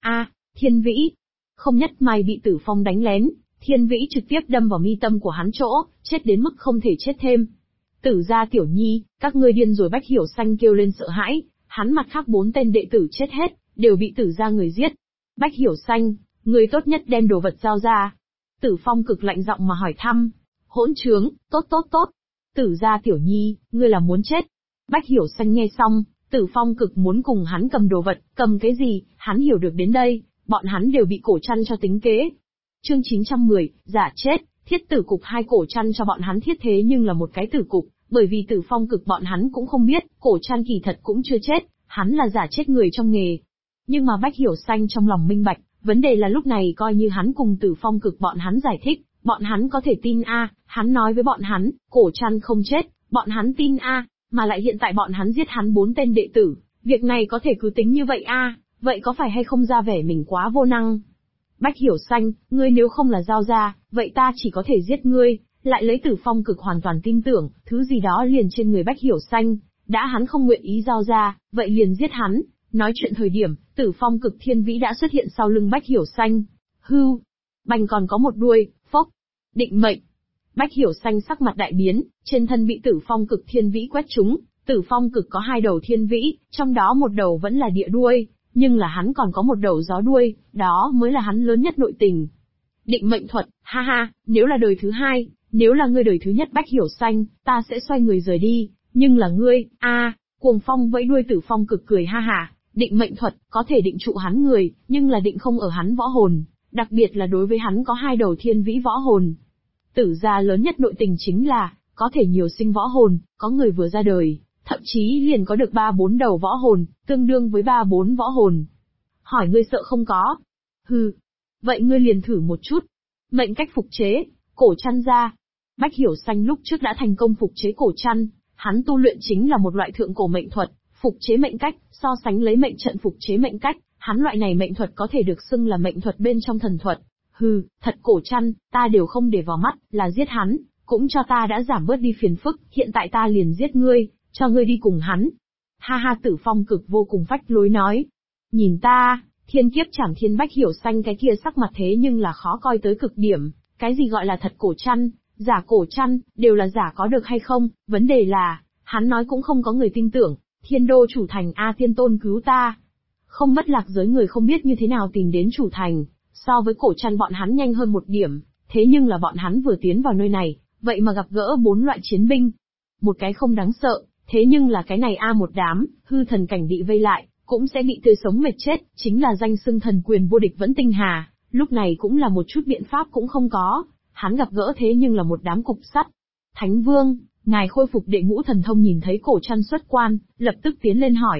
S1: Thiên Vĩ. Không Nhất Mai bị Tử Phong đánh lén, Thiên Vĩ trực tiếp đâm vào mi tâm của hắn chỗ, chết đến mức không thể chết thêm. Tử gia tiểu nhi, các ngươi điên rồi. Bách Hiểu Xanh kêu lên sợ hãi, hắn mặt khác 4 tên đệ tử chết hết, đều bị Tử gia người giết. Bách Hiểu Xanh, ngươi tốt nhất đem đồ vật giao ra. Tử Phong Cực lạnh giọng mà hỏi thăm. Hỗn trướng, tốt. Tử gia tiểu nhi, ngươi là muốn chết. Bách Hiểu Xanh nghe xong, Tử Phong Cực muốn cùng hắn cầm đồ vật, cầm cái gì, hắn hiểu được đến đây, bọn hắn đều bị Cổ Trăn cho tính kế. Chương 910, giả chết, thiết tử cục. Hai Cổ Trăn cho bọn hắn thiết thế nhưng là một cái tử cục, bởi vì Tử Phong Cực bọn hắn cũng không biết, Cổ Trăn kỳ thật cũng chưa chết, hắn là giả chết người trong nghề. Nhưng mà Bách Hiểu Xanh trong lòng minh bạch, vấn đề là lúc này coi như hắn cùng Tử Phong Cực bọn hắn giải thích, bọn hắn có thể tin hắn nói với bọn hắn, Cổ Trăn không chết, bọn hắn tin mà lại hiện tại bọn hắn giết hắn 4 tên đệ tử, việc này có thể cứ tính như vậy vậy có phải hay không ra vẻ mình quá vô năng? Bách Hiểu Xanh, ngươi nếu không là giao ra, vậy ta chỉ có thể giết ngươi, lại lấy Tử Phong Cực hoàn toàn tin tưởng, thứ gì đó liền trên người Bách Hiểu Xanh, đã hắn không nguyện ý giao ra, vậy liền giết hắn. Nói chuyện thời điểm, Tử Phong Cực Thiên Vĩ đã xuất hiện sau lưng Bách Hiểu Xanh. Hưu, bành còn có một đuôi, phốc, định mệnh. Bách Hiểu Xanh sắc mặt đại biến, trên thân bị Tử Phong Cực Thiên Vĩ quét trúng. Tử Phong Cực có 2 đầu thiên vĩ, trong đó một đầu vẫn là địa đuôi, nhưng là hắn còn có một đầu gió đuôi, đó mới là hắn lớn nhất nội tình. Định mệnh thuật, nếu là đời thứ 2, nếu là ngươi đời thứ nhất Bách Hiểu Xanh, ta sẽ xoay người rời đi, nhưng là ngươi, Cuồng Phong vẫy đuôi. Tử Phong Cực cười định mệnh thuật, có thể định trụ hắn người, nhưng là định không ở hắn võ hồn, đặc biệt là đối với hắn có 2 đầu thiên vĩ võ hồn. Tử gia lớn nhất nội tình chính là, có thể nhiều sinh võ hồn, có người vừa ra đời, thậm chí liền có được 3-4 đầu võ hồn, tương đương với 3-4 võ hồn. Hỏi ngươi sợ không có? Hừ. Vậy ngươi liền thử một chút. Mệnh cách phục chế, Cổ Trăn ra. Bách Hiểu Xanh lúc trước đã thành công phục chế Cổ Trăn, hắn tu luyện chính là một loại thượng cổ mệnh thuật, phục chế mệnh cách, so sánh lấy mệnh trận phục chế mệnh cách, hắn loại này mệnh thuật có thể được xưng là mệnh thuật bên trong thần thuật. Hừ, thật Cổ Trăn, ta đều không để vào mắt, là giết hắn, cũng cho ta đã giảm bớt đi phiền phức, hiện tại ta liền giết ngươi, cho ngươi đi cùng hắn. Tử Phong Cực vô cùng phách lối nói. Nhìn ta, thiên kiếp chảm thiên. Bách Hiểu Xanh cái kia sắc mặt thế nhưng là khó coi tới cực điểm, cái gì gọi là thật Cổ Trăn, giả Cổ Trăn, đều là giả có được hay không, vấn đề là, hắn nói cũng không có người tin tưởng. Thiên Đô chủ thành Thiên Tôn cứu ta. Không mất lạc giới người không biết như thế nào tìm đến chủ thành, so với Cổ Trăn bọn hắn nhanh hơn một điểm, thế nhưng là bọn hắn vừa tiến vào nơi này, vậy mà gặp gỡ 4 loại chiến binh. Một cái không đáng sợ, thế nhưng là cái này một đám, hư thần cảnh bị vây lại, cũng sẽ bị tươi sống mệt chết, chính là danh xưng thần quyền vô địch Vẫn Tinh Hà, lúc này cũng là một chút biện pháp cũng không có, hắn gặp gỡ thế nhưng là một đám cục sắt. Thánh Vương, ngài khôi phục đệ ngũ thần thông. Nhìn thấy Cổ Trăn xuất quan, lập tức tiến lên hỏi,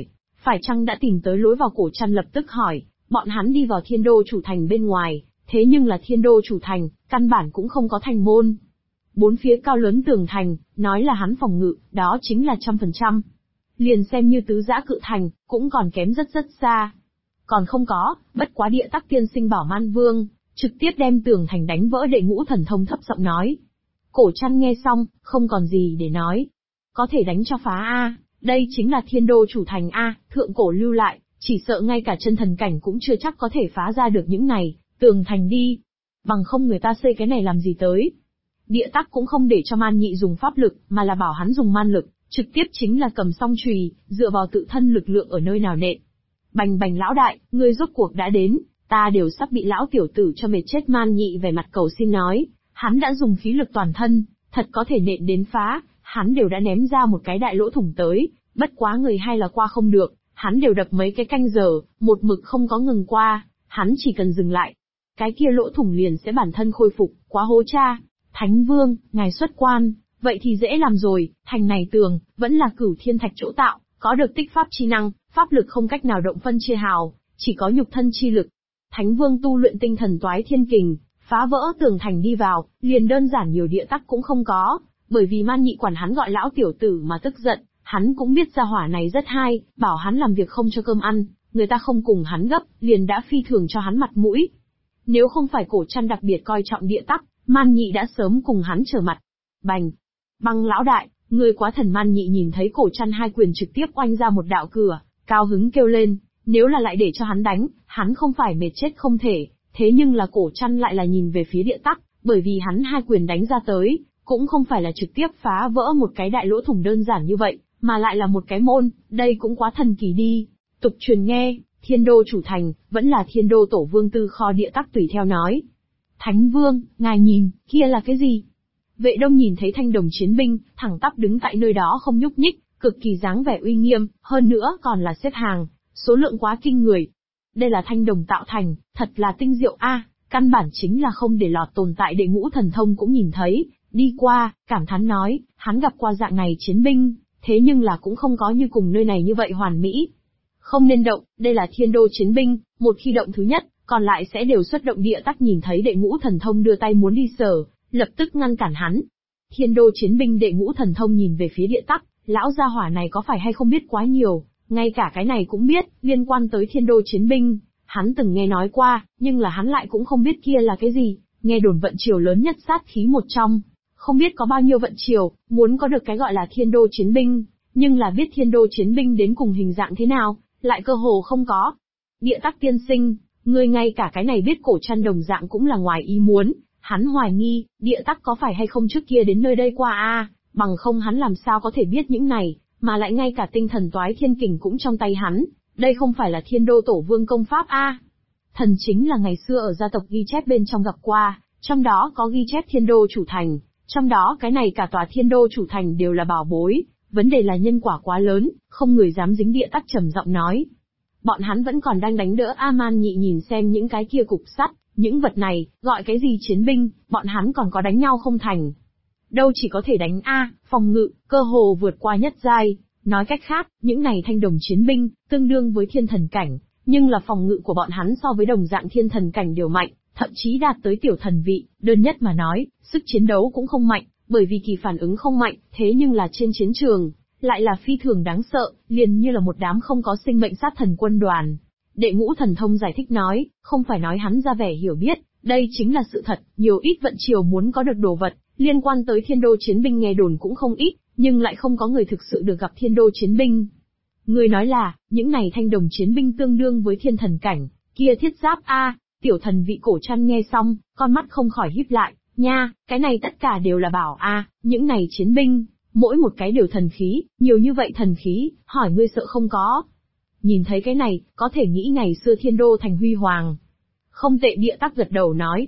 S1: phải chăng đã tìm tới lối vào? Cổ Trăn lập tức hỏi. Bọn hắn đi vào thiên đô chủ thành bên ngoài, thế nhưng là thiên đô chủ thành, căn bản cũng không có thành môn. Bốn phía cao lớn tường thành, nói là hắn phòng ngự, đó chính là 100%. Liền xem như tứ giã cự thành, cũng còn kém rất rất xa. Còn không có, bất quá Địa Tắc tiên sinh bảo Man Vương, trực tiếp đem tường thành đánh vỡ. Đệ Ngũ Thần Thông thấp giọng nói. Cổ Trăn nghe xong, không còn gì để nói. Có thể đánh cho phá a, đây chính là thiên đô chủ thành a, thượng cổ lưu lại, chỉ sợ ngay cả chân thần cảnh cũng chưa chắc có thể phá ra được những này, tường thành đi. Bằng không người ta xây cái này làm gì tới. Địa Tắc cũng không để cho Man Nhị dùng pháp lực, mà là bảo hắn dùng man lực, trực tiếp chính là cầm song chùy, dựa vào tự thân lực lượng ở nơi nào nện. Bành bành lão đại, ngươi rốt cuộc đã đến, ta đều sắp bị lão tiểu tử cho mệt chết. Man Nhị vẻ mặt cầu xin nói, hắn đã dùng khí lực toàn thân, thật có thể nện đến phá, hắn đều đã ném ra một cái đại lỗ thủng tới, bất quá người hay là qua không được, hắn đều đập mấy cái canh giờ, một mực không có ngừng qua, hắn chỉ cần dừng lại, cái kia lỗ thủng liền sẽ bản thân khôi phục, quá hố cha. Thánh Vương, ngài xuất quan, vậy thì dễ làm rồi, thành này tường, vẫn là Cửu Thiên Thạch chỗ tạo, có được tích pháp chi năng, pháp lực không cách nào động phân chia hào, chỉ có nhục thân chi lực. Thánh Vương tu luyện tinh thần toái thiên kình, phá vỡ tường thành đi vào, liền đơn giản nhiều địa tắc cũng không có, bởi vì Man Nhị quản hắn gọi lão tiểu tử mà tức giận, hắn cũng biết gia hỏa này rất hay, bảo hắn làm việc không cho cơm ăn, người ta không cùng hắn gấp, liền đã phi thường cho hắn mặt mũi. Nếu không phải Cổ Trăn đặc biệt coi trọng địa tắc, Man Nhị đã sớm cùng hắn trở mặt. Bành! Băng lão đại, người quá thần. Man Nhị nhìn thấy Cổ Trăn hai quyền trực tiếp oanh ra một đạo cửa, cao hứng kêu lên, nếu là lại để cho hắn đánh, hắn không phải mệt chết không thể, thế nhưng là Cổ Trăn lại là nhìn về phía địa tắc, bởi vì hắn hai quyền đánh ra tới, cũng không phải là trực tiếp phá vỡ một cái đại lỗ thủng đơn giản như vậy, mà lại là một cái môn, đây cũng quá thần kỳ đi. Tục truyền nghe, thiên đô chủ thành, vẫn là thiên đô tổ vương tư kho. Địa tắc tùy theo nói. Thánh Vương, ngài nhìn, kia là cái gì? Vệ Đông nhìn thấy thanh đồng chiến binh, thẳng tắp đứng tại nơi đó không nhúc nhích, cực kỳ dáng vẻ uy nghiêm, hơn nữa còn là xếp hàng, số lượng quá kinh người. Đây là thanh đồng tạo thành, thật là tinh diệu a, căn bản chính là không để lọt tồn tại. Đệ Ngũ Thần Thông cũng nhìn thấy, đi qua, cảm thán nói, hắn gặp qua dạng này chiến binh, thế nhưng là cũng không có như cùng nơi này như vậy hoàn mỹ. Không nên động, đây là thiên đô chiến binh, một khi động thứ nhất, còn lại sẽ đều xuất động. Địa tắc nhìn thấy Đệ Ngũ Thần Thông đưa tay muốn đi sờ, lập tức ngăn cản hắn. Thiên đô chiến binh. Đệ Ngũ Thần Thông nhìn về phía địa tắc, lão gia hỏa này có phải hay không biết quá nhiều, ngay cả cái này cũng biết, liên quan tới thiên đô chiến binh, hắn từng nghe nói qua, nhưng là hắn lại cũng không biết kia là cái gì. Nghe đồn vận triều lớn nhất sát khí một trong, không biết có bao nhiêu vận triều, muốn có được cái gọi là thiên đô chiến binh, nhưng là biết thiên đô chiến binh đến cùng hình dạng thế nào, lại cơ hồ không có. Địa tắc tiên sinh, ngươi ngay cả cái này biết. Cổ Trăn đồng dạng cũng là ngoài ý muốn, hắn hoài nghi, địa tắc có phải hay không trước kia đến nơi đây qua a, bằng không hắn làm sao có thể biết những này, mà lại ngay cả tinh thần toái thiên kình cũng trong tay hắn, đây không phải là thiên đô tổ vương công pháp a. Thần chính là ngày xưa ở gia tộc ghi chép bên trong gặp qua, trong đó có ghi chép thiên đô chủ thành, trong đó cái này cả tòa thiên đô chủ thành đều là bảo bối, vấn đề là nhân quả quá lớn, không người dám dính. Địa tắc trầm giọng nói. Bọn hắn vẫn còn đang đánh đỡ a. Man Nhị nhìn xem những cái kia cục sắt, những vật này, gọi cái gì chiến binh, bọn hắn còn có đánh nhau không thành. Đâu chỉ có thể đánh a, phòng ngự, cơ hồ vượt qua nhất giai, nói cách khác, những này thanh đồng chiến binh, tương đương với thiên thần cảnh, nhưng là phòng ngự của bọn hắn so với đồng dạng thiên thần cảnh đều mạnh, thậm chí đạt tới tiểu thần vị. Đơn nhất mà nói, sức chiến đấu cũng không mạnh, bởi vì kỳ phản ứng không mạnh, thế nhưng là trên chiến trường, lại là phi thường đáng sợ, liền như là một đám không có sinh mệnh sát thần quân đoàn. Đệ Ngũ Thần Thông giải thích nói, không phải nói hắn ra vẻ hiểu biết, đây chính là sự thật, nhiều ít vận triều muốn có được đồ vật, liên quan tới thiên đô chiến binh nghe đồn cũng không ít, nhưng lại không có người thực sự được gặp thiên đô chiến binh. Người nói là, những này thanh đồng chiến binh tương đương với thiên thần cảnh, kia thiết giáp a. Tiểu thần vị. Cổ Trăn nghe xong, con mắt không khỏi híp lại, nha, cái này tất cả đều là bảo a, những này chiến binh, mỗi một cái đều thần khí, nhiều như vậy thần khí, hỏi ngươi sợ không có. Nhìn thấy cái này, có thể nghĩ ngày xưa thiên đô thành huy hoàng. Không tệ. Địa tắc gật đầu nói.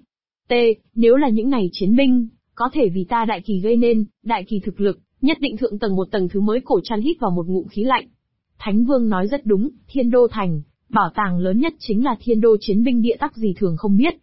S1: Nếu là những này chiến binh, có thể vì ta đại kỳ gây nên, đại kỳ thực lực, nhất định thượng tầng một tầng thứ mới. Cổ Trăn hít vào một ngụm khí lạnh. Thánh Vương nói rất đúng, thiên đô thành, bảo tàng lớn nhất chính là thiên đô chiến binh. Địa tắc gì thường không biết,